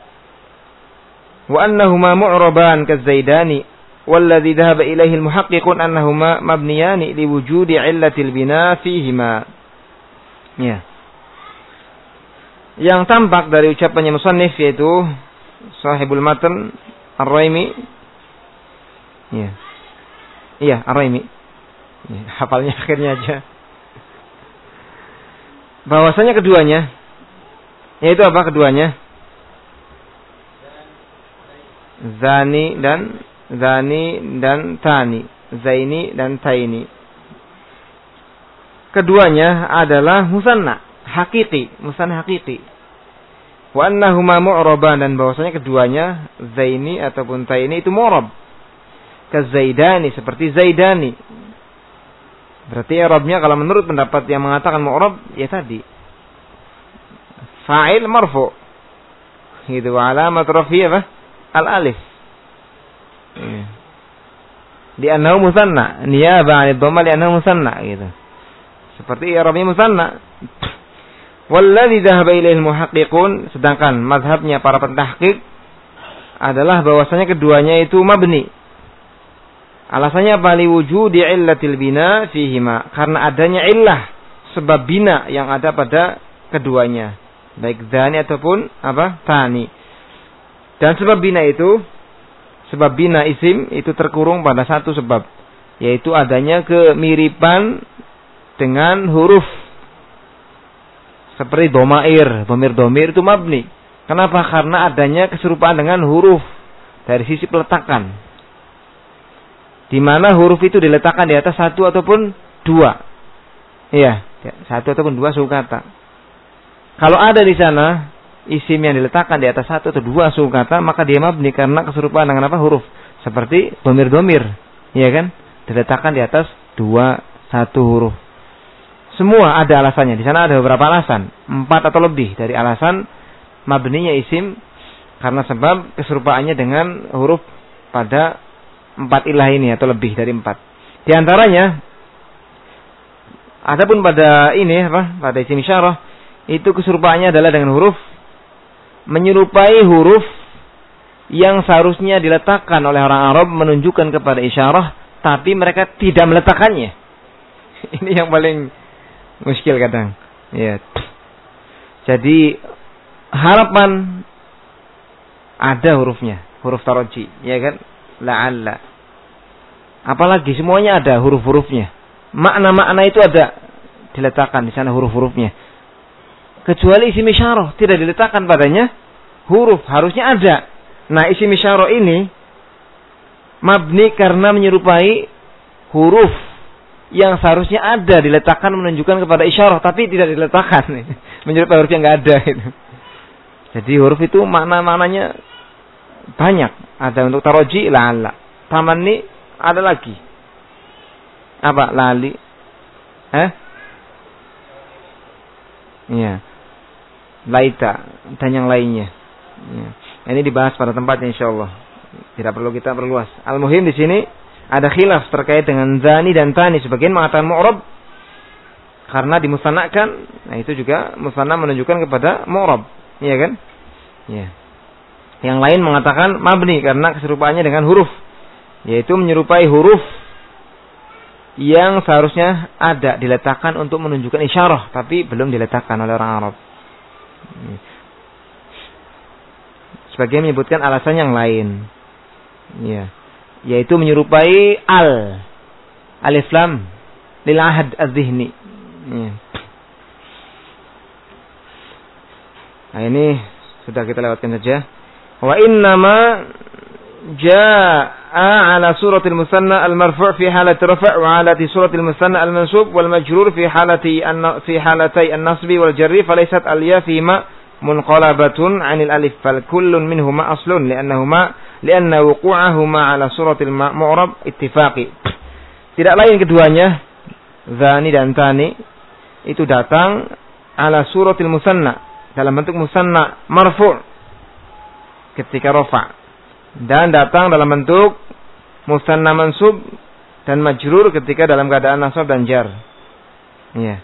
wa annahuma mu'raban kazaidani walladhi dhahaba ilayhi al-muhaqqiqun annahuma mabniyani liwujudi 'illatil bina fihima. Ya. Yang tampak dari ucapannya musannif yaitu sahibul matan Ar-Raimi. Ya. Iya, Ar-Raimi. Ya, hafalnya akhirnya aja. Bahwasanya keduanya, yaitu apa keduanya? Zani dan Zani dan Tani, Zaini dan Taini. Keduanya adalah musanna hakiki, musanna hakiki. Wa annahuma mu'raban, dan bahwasanya keduanya Zaini ataupun Taini itu mu'rab. Kazaidani, seperti Zaidani. Berarti i'rabnya kalau menurut pendapat yang mengatakan mu'rab ya tadi fa'il marfu. Gitu, wa alamat rafi'i apa? Al-alif. Ya. Di annahu musanna, niyaba 'anid dhamma li annahu musanna gitu. Seperti i'rabnya musanna. Walladzi dhahaba ilaihi al-muhaqqiqun, sedangkan mazhabnya para pentahqiq adalah bahwasanya keduanya itu mabni. Alasannya apa? Liwujudi illatil bina fihima, karena adanya illah, sebab bina yang ada pada keduanya, baik dzani ataupun apa? Tani. Dan sebab bina itu, sebab bina isim itu terkurung pada satu sebab, yaitu adanya kemiripan dengan huruf. Seperti domair, domir-domir itu mabni. Kenapa? Karena adanya keserupaan dengan huruf dari sisi peletakan, di mana huruf itu diletakkan di atas satu ataupun dua. Iya, satu ataupun dua suku kata. Kalau ada di sana isim yang diletakkan di atas satu atau dua suku kata, maka dia mabni karena keserupaan dengan apa? Huruf. Seperti domir-domir, iya kan? Diletakkan di atas dua, satu huruf. Semua ada alasannya. Di sana ada beberapa alasan, empat atau lebih dari alasan mabninya isim, karena sebab keserupaannya dengan huruf pada empat ilah ini atau lebih dari empat. Di antaranya, adapun pada ini apa? Pada isim isyarah itu keserupaannya adalah dengan huruf menyerupai huruf yang seharusnya diletakkan oleh orang Arab menunjukkan kepada isyarah, tapi mereka tidak meletakkannya. Ini yang paling muskil kadang. Ya. Jadi harapan ada hurufnya, huruf taroji, ya kan? La'alla. Apalagi semuanya ada huruf-hurufnya. Makna-makna itu ada diletakkan di sana huruf-hurufnya. Kecuali isim isyarah tidak diletakkan padanya huruf, harusnya ada. Nah, isim isyarah ini mabni karena menyerupai huruf yang seharusnya ada diletakkan menunjukkan kepada isyarah, tapi tidak diletakkan. Menyerupai huruf yang enggak ada itu. Jadi huruf itu makna-maknanya banyak. Ada untuk taroji, la'alla. Tamanni ada lagi. Apa? Lali. Eh? Iya. Laita dan yang lainnya. Ya. Ini dibahas pada tempatnya insyaallah. Tidak perlu kita perluas. Al-muhim di sini ada khilaf terkait dengan zani dan tani. Sebagian mengatakan mu'rab karena dimusannakan. Nah, itu juga musanna menunjukkan kepada mu'rab. Iya kan? Iya. Yang lain mengatakan mabni karena keserupaannya dengan huruf, yaitu menyerupai huruf yang seharusnya ada diletakkan untuk menunjukkan isyarah, tapi belum diletakkan oleh orang Arab. Sebagian menyebutkan alasan yang lain, ya, yaitu menyerupai al, alif lam lil ahad az-zihni. Ya. Nah, ini Sudah kita lewatkan saja. Wa innama jaa'a ala suratil musanna al-marfu' fi halati rafa' wa halati suratil musanna al-mansub wal majrur fi halati fi halatai an-nasbi wal jarri falaysat al-ya fima munqalabatun 'anil alif fal kullun minhuma aslun li'annahuma li'anna wuqu'ahuma ala suratil mu'rab ittifaqi. Tidak lain keduanya, dzani dan tani, itu datang ala suratil musanna, dalam bentuk musanna marfu' ketika rafa', dan datang dalam bentuk musanna mansub dan majrur ketika dalam keadaan nasab dan jar. Iya.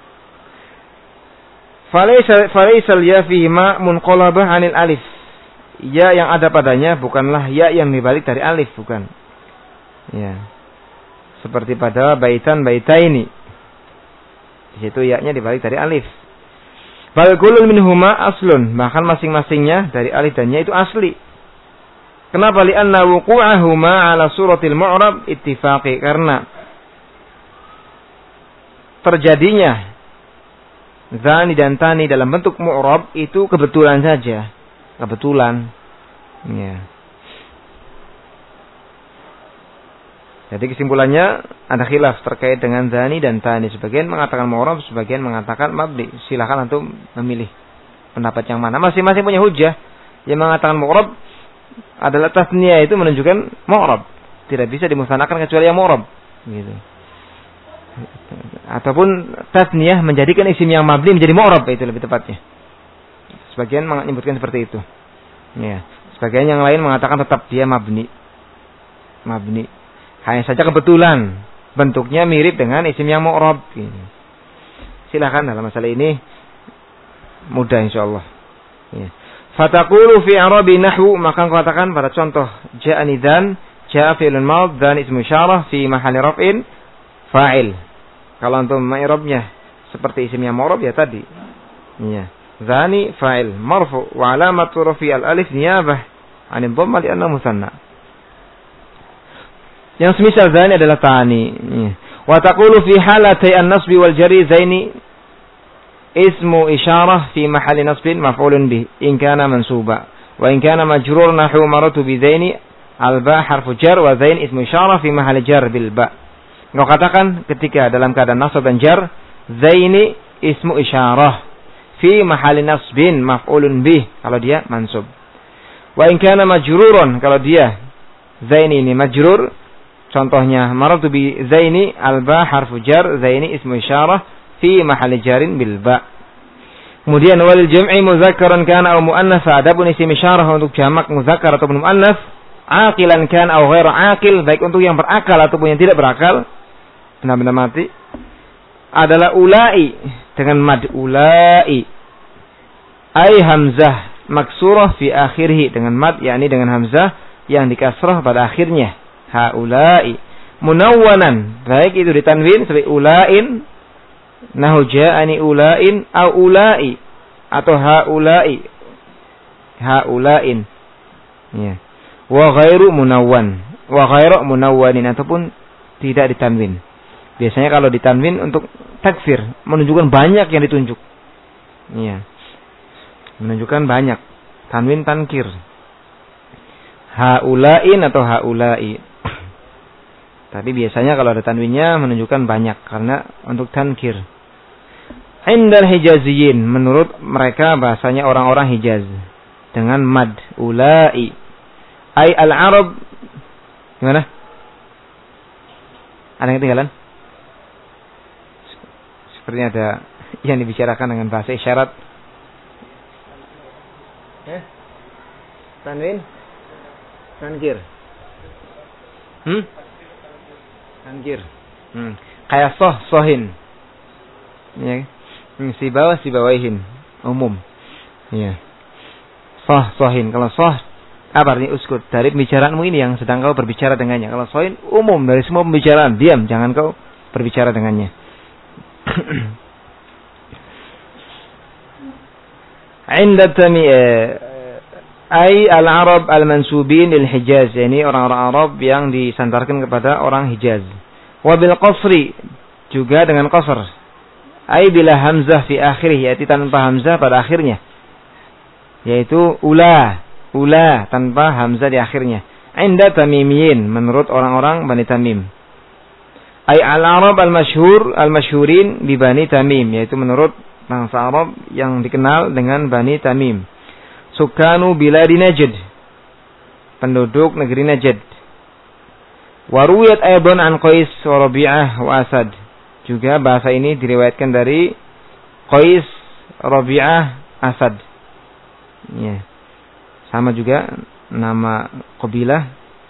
Falaysa falaysa ya fihi ma munqalabah 'anil alif. Ya yang ada padanya bukanlah ya yang dibalik dari alif, bukan. Ya. Seperti pada baitan baitaini. Di situ ya-nya dibalik dari alif. Bal kullun minhuma aslun, bahkan masing-masingnya dari alif dan ya itu asli. Kenapa? Li'anna wuqu'ahuma 'ala suratil mu'rab ittifaqi, karena terjadinya zani dan tani dalam bentuk mu'rab itu kebetulan saja. Kebetulan. Ya. Jadi kesimpulannya ada khilaf terkait dengan zani dan tani. Sebagian mengatakan mu'rab, sebagian mengatakan mabni. Silakan antum memilih pendapat yang mana. Masing-masing punya hujah. Yang mengatakan mu'rab adalah tasniyah itu menunjukkan mu'rab. Tidak bisa dimusanakan kecuali yang mu'rab. Gitu. Ataupun tasniyah menjadikan isim yang mabni menjadi mu'rab, itu lebih tepatnya. Sebagian menyebutkan seperti itu. Ya. Sebagian yang lain mengatakan tetap dia mabni. Mabni. Hanya saja kebetulan bentuknya mirip dengan isim yang mu'rab. Gitu. Silakan dalam masalah ini mudah insyaallah. Ya. Fataqulu fi i'rabi nahwu, maka kau katakan pada contoh ja'a nidan, ja'a fi'lun madh dan ismu isyarah fi mahalli raf'in fa'il. Kalau untuk i'rabnya seperti isim yang mu'rab ya tadi. Ya. Zani fa'il marfu wa alamatu rafi al-alif niyabah 'anil dhamma li annahu musanna. Yang semisal zani adalah tani. Wa taqulu fi halatay an-nasbi wal jarri zaini ismu isyarah fi mahalli nasbin maf'ulun bih in kana mansuba wa in kana majrur nahwu maratu bi zaini al-ba harfu jar wa zain ismu isyarah fi mahalli jar bil ba. Engkau katakan ketika dalam keadaan nasab dan jar, zaini ismu isyarah fi mahalli nasbin maf'ulun bih kalau dia mansub. Wa in kana majrurun, kalau dia zaini ini majrur, contohnya maratu bi zaini al-ba harfu jar, zaini ismu isyarah fi mahalli jarin bil ba. Kemudian walil jam'i muzakkaran kana aw muannas, adapun isim isyarah untuk jamak muzakkar ataupun muannas, aqilan kana aw ghairu aqil, baik untuk yang berakal ataupun yang tidak berakal, benda-benda mati, adalah ulai dengan mad ulai. Ai hamzah maksurah fi akhirih, dengan mad yakni dengan hamzah yang dikasrah pada akhirnya. Haulai munawwanan, baik itu ditanwin seperti ulain, nahu ja'ani ulain au ulai, atau haulai, haulain. Ya. Wa ghairu munawwan, wa ghairu munawwanin, ataupun tidak ditanwin. Biasanya kalau ditanwin untuk takfir, menunjukkan banyak yang ditunjuk. Iya. Menunjukkan banyak. Tanwin tankir. Haulain atau haulai. Tapi biasanya kalau ada tanwinnya menunjukkan banyak karena untuk tankir. Indal Hijaziyin, menurut mereka bahasanya orang-orang Hijaz, dengan mad ulai. Ai al-Arab. Gimana? Ada yang ketinggalan? Sepertinya ada yang dibicarakan dengan bahasa isyarat. Eh? Tanwin? Tankir. Hmm? Tankir. Hmm. Kayak soh, sohin. Ya. Hmm, si bawah, si bawahin. Umum. Ya. Soh, sohin. Kalau soh, apa artinya uskut? Dari pembicaraanmu ini yang sedang kau berbicara dengannya. Kalau sohin, umum. Dari semua pembicaraan. Diam, jangan kau berbicara dengannya. Inda tami ay al-Arab al-mansubin lil Hijaz, yani orang-orang Arab yang disandarkan kepada orang Hijaz. Wa bil qasri, juga dengan qasr. Ay bila hamzah fi akhirih, yaitu tanpa hamzah pada akhirnya. yaitu ula, ula tanpa hamzah di akhirnya. Inda tamimiyin, menurut orang-orang Bani Tamim. Ay al-Arab al-masyhur al-masyhurin bi Bani Tamim, yaitu menurut bangsa Arab yang dikenal dengan Bani Tamim. Sukanu biladi Najd, penduduk negeri Najd. Waruwiyat aidan an Qais wa Rabi'ah wa Asad. Juga bahasa ini diriwayatkan dari Qais, Rabi'ah, Asad. Ya. Sama juga nama qabilah.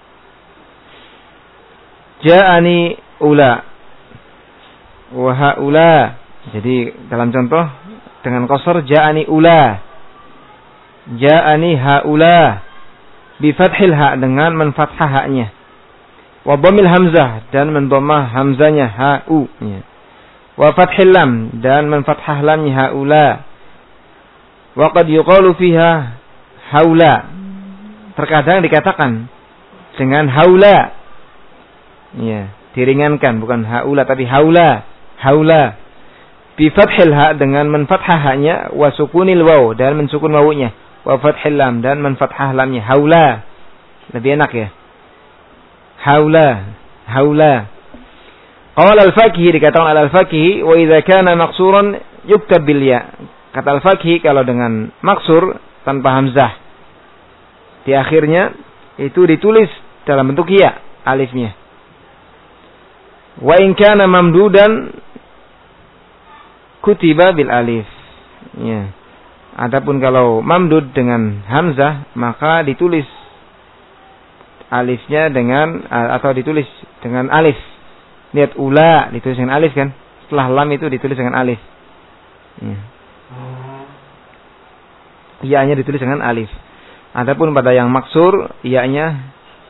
Ja'ani ula wa haula. Jadi dalam contoh dengan qasar ja'ani ula, ja'ani haula bi fathil ha, dengan menfathah haknya, wa dhammil hamzah, dan mendhammah hamzanya ha'u, ya. Wa fathil lam, dan menfathah lamnya haula. Wa qad yuqalu fiha haula, terkadang dikatakan dengan haula, ya, diringankan, bukan haula tapi haula, haula. Bi fathil ha, dengan menfathah haknya, wa sukunil waw, dan mensukun wawunya, wa fathil lam, dan menfathah lamnya, haula. Lebih enak ya. Haula, haula. Qala al-Fakihi, dikatakan al-Fakihi, wa idza kana maqsuran yuktab bil ya. Kata al-Fakihi, kalau dengan maksur tanpa hamzah di akhirnya itu ditulis dalam bentuk ya, alifnya. Wa in kana mamdudan kutiba bil alif. Ya. Adapun kalau mamdud dengan hamzah, maka ditulis alifnya dengan, atau ditulis dengan alif. Lihat ula ditulis dengan alif kan? Setelah lam itu ditulis dengan alif. Ya. Ya-nya ditulis dengan alif. Adapun pada yang maksur, ya-nya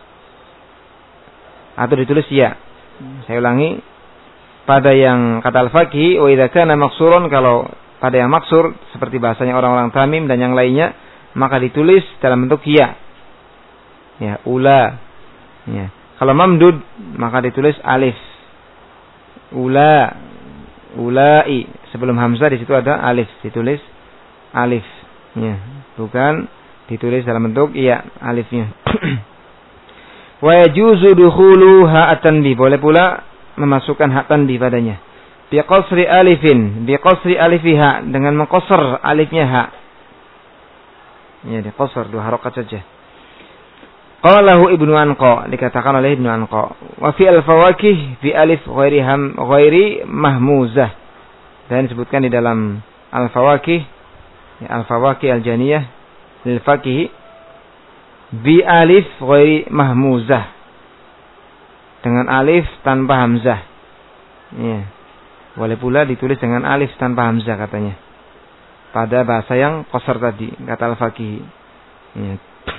atau ditulis ya. Saya ulangi, pada yang kata al-Faqih, wa idza kana maksurun, kalau pada yang maksur seperti bahasanya orang-orang Tamim dan yang lainnya, maka ditulis dalam bentuk ya. Ya, ula. Ya. Kalau mamdud, maka ditulis alif. Ula, ulai. Sebelum hamzah di situ ada alif, ditulis alif. Ya, bukan ditulis dalam bentuk iya, alifnya. Wa yajuzu dukhulu ha'atan bi, boleh pula memasukkan hak tanbih padanya. Bi qasri alifin, bi qasri alifiha, dengan mengqasar alifnya ha. Ya, di qasar dua harakat saja. Qalahu Ibnu Anqa, dikatakan oleh Ibnu Anqa. Wa fi al-fawakih bi alif ghairi ham ghairi mahmuzah. Dan disebutkan di dalam al-fawakih, ya, al-fawakih al-janiyah lil faqih bi alif ghairi mahmuzah, dengan alif tanpa hamzah. Ya. Boleh pula ditulis dengan alif tanpa hamzah katanya. Pada bahasa yang qasar tadi, kata al-faqih. Ya.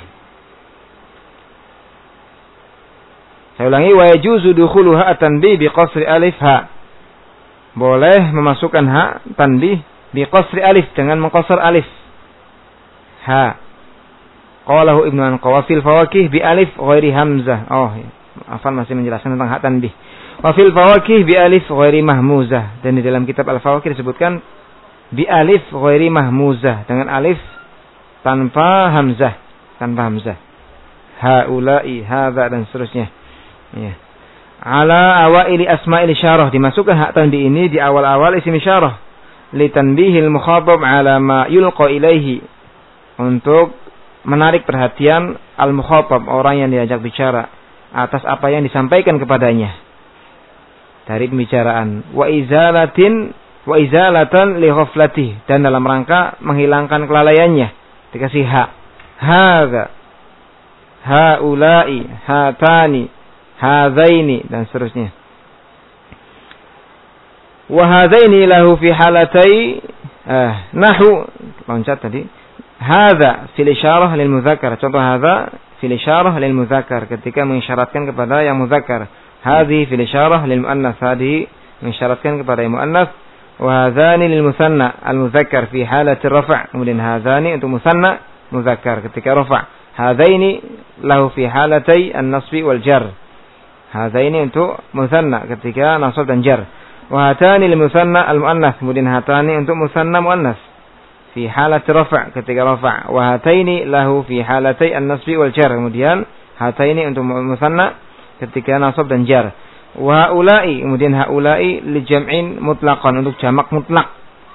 Saya ulangi, wa yajuzu dukhuluha at-tanbih bi qasri alif ha. Boleh memasukkan ha tanbih bi qasri alif, dengan mengqasar alif ha. Qalahu Ibnu Anqa wa fil fawakih bi alif ghairi hamzah. Oh, ya. Afan masih menjelaskan tentang hak tanbih. Wa fil fawakih bi alif ghairi mahmuzah, dan di dalam kitab al-fawakih disebutkan bi alif ghairi mahmuzah, dengan alif tanpa hamzah, tanpa hamzah. Haula'i, hadza, dan seterusnya. Ya. Ala awaili asma'il isyarah, dimasukkan hak tanbih ini di awal-awal isim isyarah, li tanbihil mukhatab ala ma yulqa ilaihi, untuk menarik perhatian al-mukhatab, orang yang diajak bicara, atas apa yang disampaikan kepadanya dari pembicaraan. Wa izalatin wa izalatan li ghaflati, dan dalam rangka menghilangkan kelalaiannya, dikasih ha. Hadza, haula'i, hatani, hadzaini, dan seterusnya. Wa hadzaini lahu fi halatai eh, nahu, loncat tadi. Hadza fil isyarah lil mudzakkar. Contoh hadza fil isyarah lil mudzakkar, ketika mengisyaratkan kepada yang mudzakkar. Hadzi fil isyarah lil muannas, hadhi mengisyaratkan kepada yang muannas. Wa hadzani lil musanna al mudzakkar fi halati rafa'. Kemudian hadzani untuk musanna mudzakkar ketika rafa'. Hadzaini lahu fi halatai an-nasbi wal jar. Hadzaini untuk musanna ketika nasab dan jar. Wa hatani lil musanna al muannas. Kemudian hatani untuk musanna muannas fi halat rafa' ketika rafa', wa hataini lahu fi halatai an-nasbi wal jar. Kemudian hataini untuk musanna ketika nasab dan jar. Wa haula'i, kemudian haula'i li jam'in mutlaqan untuk jamak mutlak.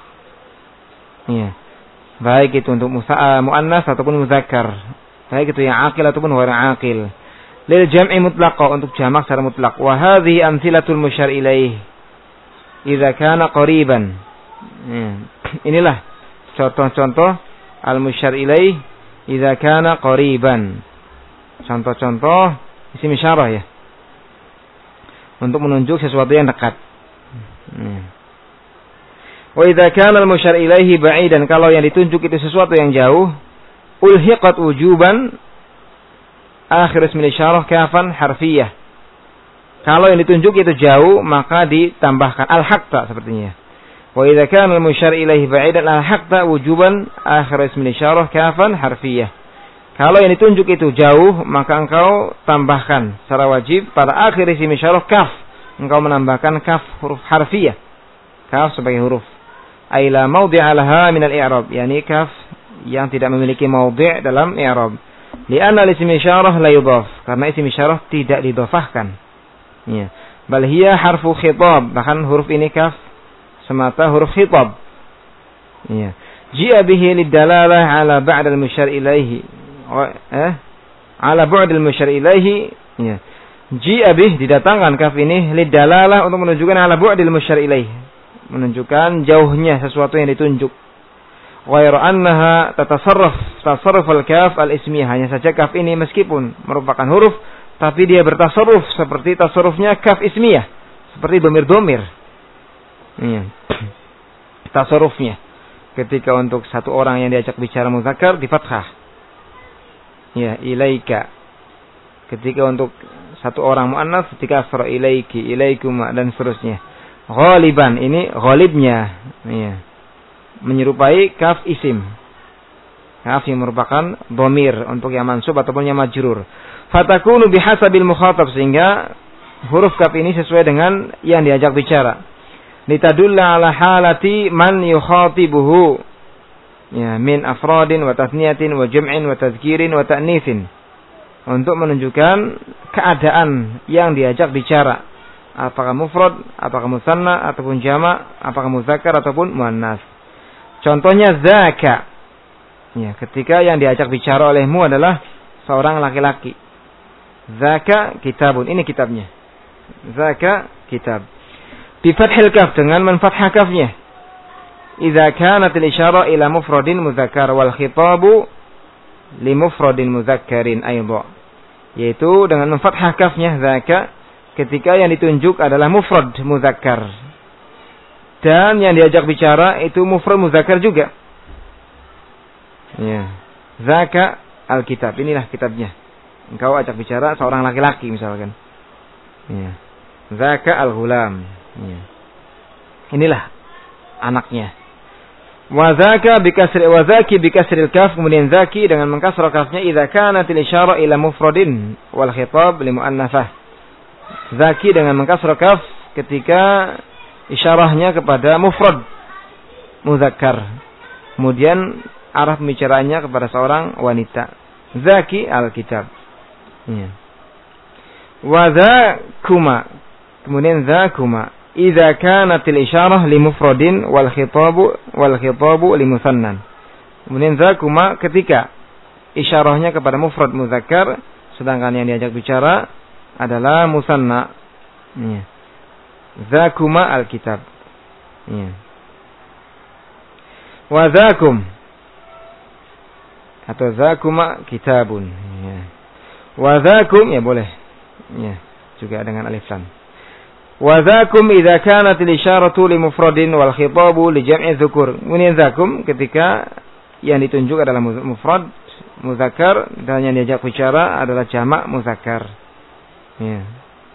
Iya. Baik itu untuk muannas ataupun muzakkar. Baik itu yang aqil ataupun ghair aqil. Lil jam'i mutlaqa untuk jamak secara mutlak. Wa hadhihi amtsilatul musyar ilaih idza kana qariban. Ya. Inilah contoh-contoh al-musyar ilaih idza kana qariban. Contoh-contoh isim isyarah ya. Untuk menunjuk sesuatu yang dekat. Ya. Wa idza kana al-musyar ilaihi ba'idan, kalau yang ditunjuk itu sesuatu yang jauh, ulhiqat wujuban akhir ismil isyarah kafan harfiyah. Kalau yang ditunjuk itu jauh, maka ditambahkan al-haqta sepertinya. Wa idza kana al-musyar ilaihi ba'idan al-haqta wujuban akhir ismil isyarah kafan harfiyah. Kalau yang ditunjuk itu jauh, maka engkau tambahkan secara wajib pada akhir isim isyarah kaf. Engkau menambahkan kaf huruf harfiyah. Kaf sebagai huruf. Aila mawdi'a laha min al-i'rab, yakni kaf yang tidak memiliki mawdi' dalam i'rab. Li'anna isim isyarah la yudhaf, karena isim isyarah tidak didhafahkan. Ya. Bal hiya harfu khitab, bahkan huruf ini kaf semata huruf khitab. Ya. Ji'a bihi lidalalah ala ba'd al-musyar ilaihi. Eh? Ala bu'd al-musyar ilaihi. Ya. Ji'a bih didatangkan kaf ini lidalalah untuk menunjukkan ala bu'd al-musyar ilaihi, menunjukkan jauhnya sesuatu yang ditunjuk. Ghairu annaha tatasarraf tasarruf al-kaf al-ismiyah, hanya saja kaf ini meskipun merupakan huruf tapi dia bertasarruf seperti tasarrufnya kaf ismiyah, seperti domir-domir. Iya. Tasarrufnya ketika untuk satu orang yang diajak bicara muzakkar di fathah. Ya, ilaika. Ketika untuk satu orang muannas ketika asra ilaiki, ilaikum dan seterusnya. Ghaliban, ini ghalibnya, ya, menyerupai kaf isim. Kaf yang merupakan dhamir untuk yang mansub ataupun yang majrur. Fatakunu bihasabil mukhatab, sehingga huruf kaf ini sesuai dengan yang diajak bicara. Litadulla ala halati man yukhatibuhu, ya, min afradin wa tathniyatin wa jam'in wa tadhkirin wa ta'nitsin, untuk menunjukkan keadaan yang diajak bicara. Apakah mufrad, apakah musanna ataupun jama', apakah muzakkar ataupun muannas. Contohnya zaka. Ya, ketika yang diajak bicara olehmu adalah seorang laki-laki. Zaka kitabun, ini kitabnya. Zaka kitab. Bi fathil kaf, dengan menfathah kafnya. Idza kanat al-isyara ila mufradin muzakkar wal khitabu li mufradin muzakkarin aidha. Yaitu dengan menfathah kafnya zaka ketika yang ditunjuk adalah mufrad muzakkar dan yang diajak bicara itu mufrad muzakkar juga. Ya. Zaka al-kitab, inilah kitabnya. Engkau ajak bicara seorang laki-laki misalkan. Ya. Zaka al-ghulam. Ya. Inilah anaknya. Wa zaka bi kasri wa zaki bi kasril kaf, kemudian zaki dengan mengkasrah kafnya idza kanat al-isyara ila mufradin wal khitab li muannafah. Zaki dengan mengkasrah kaf ketika isyarahnya kepada mufrad muzakkar, kemudian arah pembicaraannya kepada seorang wanita. Zaki al-kitab. Ya. Wa zakuma, kemudian zakuma idza kanat al-isyarah li mufradin wal khitabu wal khitabu li musannan. Kemudian zakuma ketika isyarahnya kepada mufrad muzakkar sedangkan yang diajak bicara adalah musanna. Ya. Zakuma al-kitab. Ya. Wa zakum atau zakuma kitabun. Ya. Wa zakum, ya boleh. Ya, juga dengan alif lam. Wa zakum idza kanat al-isyaratu li mufradin wal khitabu li jam'i dzukur. Kemudian zakum ketika yang ditunjuk adalah mufrad muzakkar dan yang diajak bicara adalah jamak muzakkar. Ya.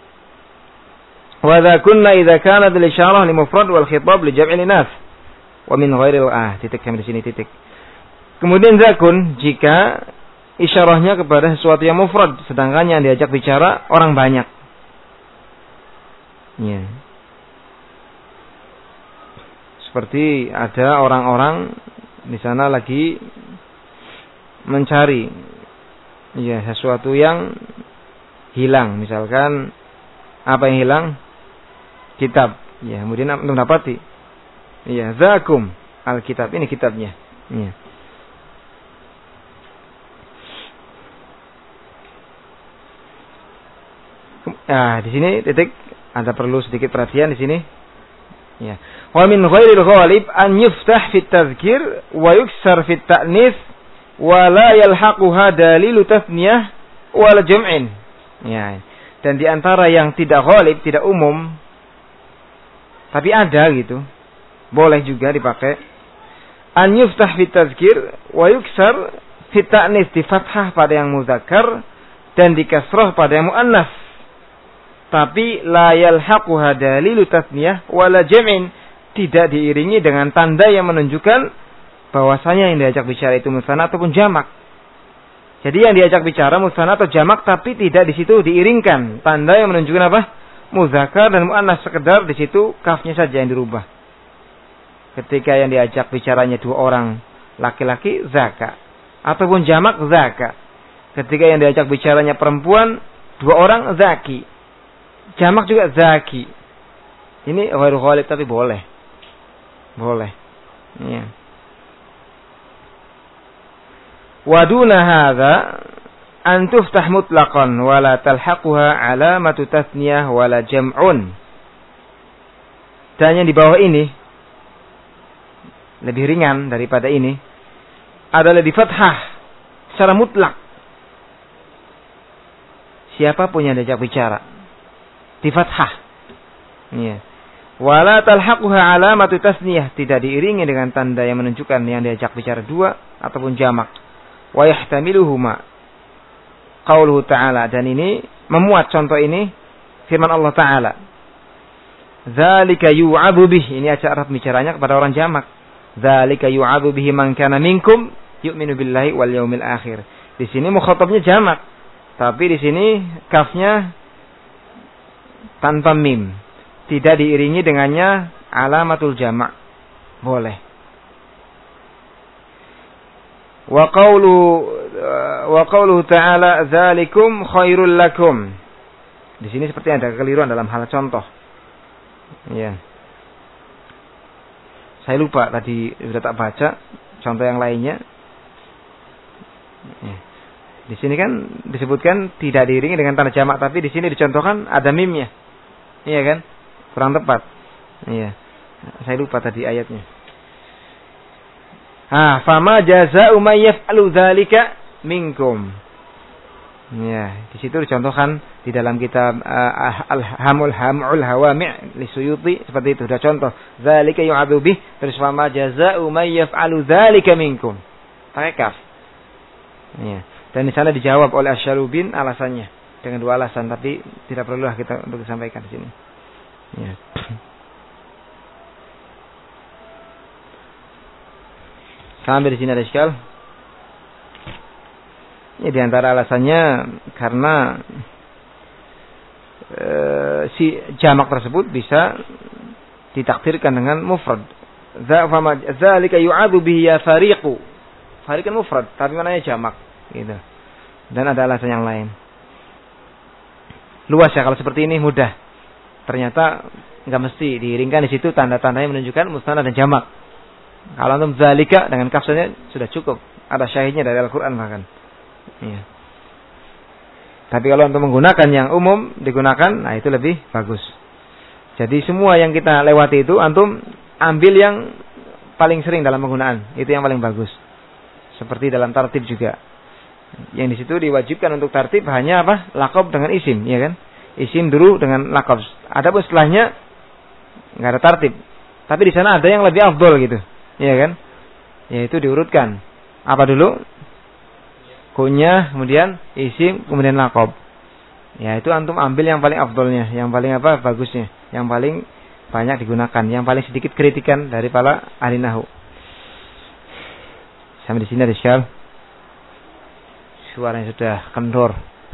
Wa zakunna idza kanat al-isyarah li mufrad wal khitab li jam'i linas wa min ghairi ah titik sampai di sini titik. Kemudian zakun jika isyarahnya kepada sesuatu yang mufrad sedangkan yang diajak bicara orang banyak. Ya. Seperti ada orang-orang Di sana lagi mencari ya sesuatu yang hilang, misalkan apa yang hilang? Kitab. Ya, kemudian untuk dapati. Ya, zakum Alkitab, ini kitabnya. Ya. Nah, di sini titik ada perlu sedikit perhatian di sini. Ya. Wa min ghairil ghalib an yuftah fit tadhkir wa yuksar fit ta'nis wa la yalhaquha dalilu tasniyah wal jam'in. Ya. Dan di antara yang tidak ghalib, tidak umum, tapi ada gitu. Boleh juga dipakai. An yuftah fit tadhkir wa yuksar fit ta'nis, di fathah pada yang muzakkar dan di kasrah pada yang muannas. Tapi la yalhaquha dalilu tasniyah wala jam'in, tidak diiringi dengan tanda yang menunjukkan bahwasanya yang diajak bicara itu musanna ataupun jamak. Jadi yang diajak bicara musanna atau jamak, tapi tidak di situ diiringkan tanda yang menunjukkan apa? Muzakkar dan muannas, sekedar di situ kafnya saja yang dirubah. Ketika yang diajak bicaranya dua orang laki-laki, zaka, ataupun jamak, zaka. Ketika yang diajak bicaranya perempuan dua orang, zaki. Jamak juga zaki. Ini ghairu ghalib tapi boleh. Boleh. Ya. Wa duna hadza an tuftah mutlaqan wa la talhaquha alamatu tasniyah wala jam'un. Dan yang di bawah ini lebih ringan daripada ini adalah di fathah secara mutlak. Siapapun yang diajak bicara di fathah. Ya. Wala talhaquha alamatu tasniyah, tidak diiringi dengan tanda yang menunjukkan yang diajak bicara dua ataupun jamak. Wa yahtamiluhuma qauluhu ta'ala, dan ini memuat contoh ini firman Allah Ta'ala. Dzalika yu'abu bih, ini acara bicaranya kepada orang jamak. Dzalika yu'abu bihi man kana minkum yu'minu billahi wal yaumil akhir. Di sini mukhatabnya jamak, tapi di sini kafnya tanpa mim, tidak diiringi dengannya alamatul jamak. Boleh. Wa qawlu wa qawluhu ta'ala dzalikum khairul lakum. Di sini seperti ada kekeliruan dalam hal contoh. Ya. Saya lupa tadi sudah tak baca contoh yang lainnya. Ya. Di sini kan disebutkan tidak diiringi dengan tanda jamak, tapi di sini dicontohkan ada mimnya. Iya kan? Kurang tepat. Iya. Saya lupa tadi ayatnya. Ah, fama jazaa'u may yaf'alu dzalika minkum. Ya, di situ dicontohkan di dalam kitab uh, Al-Hamul Hamul Hawami' li Suyuti seperti itu. Sudah contoh. Dzalika yu'adzu bih, terus fama jazaa'u may yaf'alu dzalika minkum. Pakai kaf. Ya. Dan di sana dijawab oleh Asy-Syarubin alasannya dengan dua alasan, tapi tidak perlulah kita untuk sampaikan di sini. Ya. Sampai di sini ada iskal. Ya, di antara alasannya karena e, si jamak tersebut bisa ditakdirkan dengan mufrad. Dzalika yu'adzu bihi ya fariqu. Fariq kan mufrad, tapi mananya jamak, gitu. Dan ada alasan yang lain. Luas ya kalau seperti ini, mudah. Ternyata enggak mesti diiringkan di situ tanda-tandanya menunjukkan musnad dan jamak. Kalau untuk zalika dengan kafsanya sudah cukup. Ada syahidnya dari Al-Quran bahkan. Ya. Tapi kalau untuk menggunakan yang umum digunakan, nah itu lebih bagus. Jadi semua yang kita lewati itu antum ambil yang paling sering dalam penggunaan, itu yang paling bagus. Seperti dalam tartib juga. Yang di situ diwajibkan untuk tartib hanya apa? Laqab dengan isim, ya kan? Isim dulu dengan laqab. Adapun setelahnya enggak ada tartib. Tapi di sana ada yang lebih afdol gitu. Iya kan? Yaitu diurutkan. Apa dulu? Kunyah, kemudian isim, kemudian laqab. Ya, itu antum ambil yang paling afdolnya, yang paling apa? Bagusnya, yang paling banyak digunakan, yang paling sedikit kritikan dari para ahli nahwu. Sampai di sini ada iskal. Suaranya sudah kendor.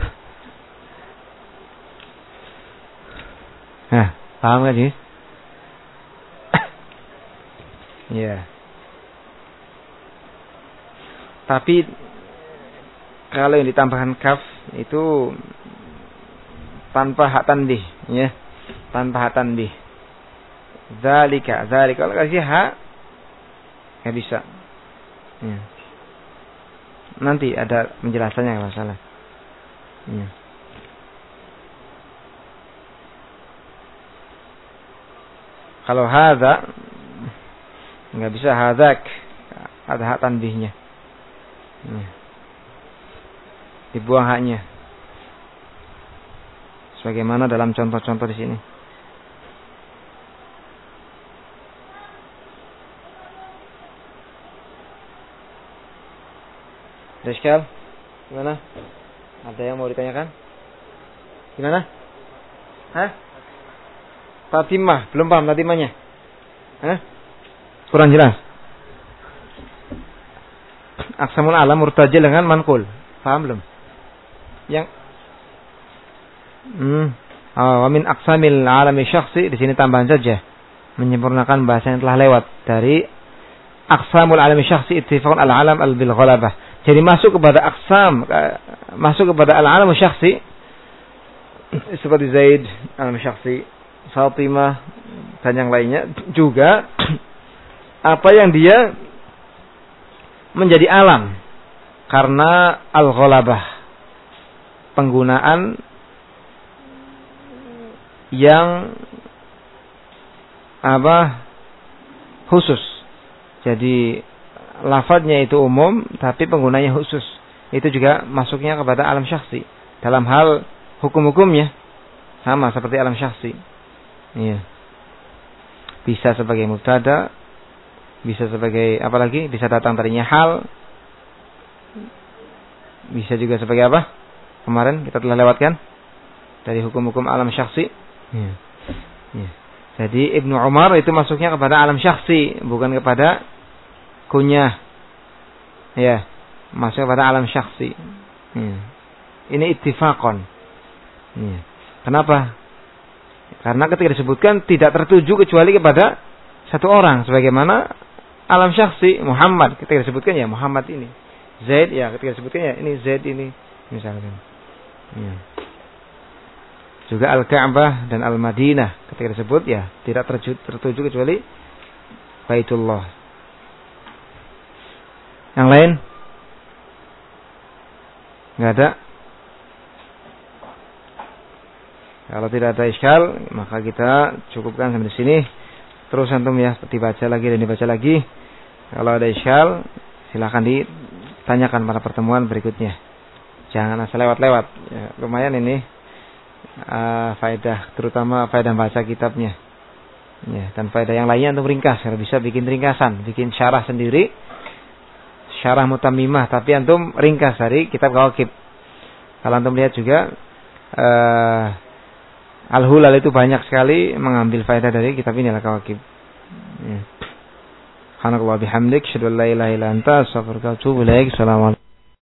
Nah, paham enggak sih? Ya. Yeah. Tapi kalau yang ditambahkan kaf itu tanpa hak tanbih, ya. Tanpa hak tanbih. Zalika, zalika. Kalau kasih hak enggak bisa. Ya. Nanti ada penjelasannya kalau salah. Ya. Kalau hadza enggak bisa hadzak, ada hak tanbihnya. Ya. Dibuang haknya. Sebagaimana dalam contoh-contoh di sini. Rizkal, gimana? Ada yang mau ditanyakan? Gimana? Hah? Tatimah, belum paham tatimahnya? Hah? Kurang jelas. Aksamul alam murtajil dengan manqul. Paham belum? Yang hmm, wa min aqsamil alami syakhsi, di sini tambahan saja menyempurnakan bahasa yang telah lewat dari aqsamul alami syakhsi ittifaqan al-alam al-bil ghalabah. Jadi masuk kepada aqsam, masuk kepada al-alam syakhsi seperti Zaid alam syakhsi, Fatimah dan yang lainnya juga apa yang dia menjadi alam karena al-ghalabah, penggunaan yang apa khusus. Jadi lafadznya itu umum tapi penggunanya khusus. Itu juga masuknya kepada alam syakhsi. Dalam hal hukum-hukumnya sama seperti alam syakhsi. Iya. Bisa sebagai mubtada, bisa sebagai apa lagi? Bisa datang tadinya hal. Bisa juga sebagai apa? Kemarin kita telah lewatkan dari hukum-hukum alam syakhsi. Iya. Iya. Jadi Ibnu Umar itu masuknya kepada alam syakhsi, bukan kepada kunyah. Ya, masuk kepada alam syakhsi. Ya. Ini ittifaqan. Ya. Kenapa? Karena ketika disebutkan tidak tertuju kecuali kepada satu orang, sebagaimana alam syakhsi Muhammad ketika disebutkan ya Muhammad ini. Zaid ya ketika disebutkan ya ini Zaid ini misalkan. Ya. Juga Al-Ka'bah dan Al-Madinah ketika disebut ya tidak tertuju, tertuju kecuali Baitullah. Yang lain? Enggak ada? Kalau tidak ada iskal, maka kita cukupkan sampai di sini. Terus antum ya dibaca lagi dan dibaca lagi. Kalau ada iskal, silakan ditanyakan pada pertemuan berikutnya. Jangan asal lewat-lewat. Ya, lumayan ini uh, faedah, terutama faedah baca kitabnya. Ya, dan faedah yang lainnya antum ringkas. Kalau bisa bikin ringkasan, bikin syarah sendiri. Syarah Mutammimah, tapi antum ringkas dari kitab Kawakib. Kalau antum lihat juga uh, Al-Hulal itu banyak sekali mengambil faedah dari kitab ini Al-Kawakib. Ya. Subhanallah bihamdik, asyhadu an la ilaha illa anta, astaghfiruka wa atubu ilaik. Assalamualaikum.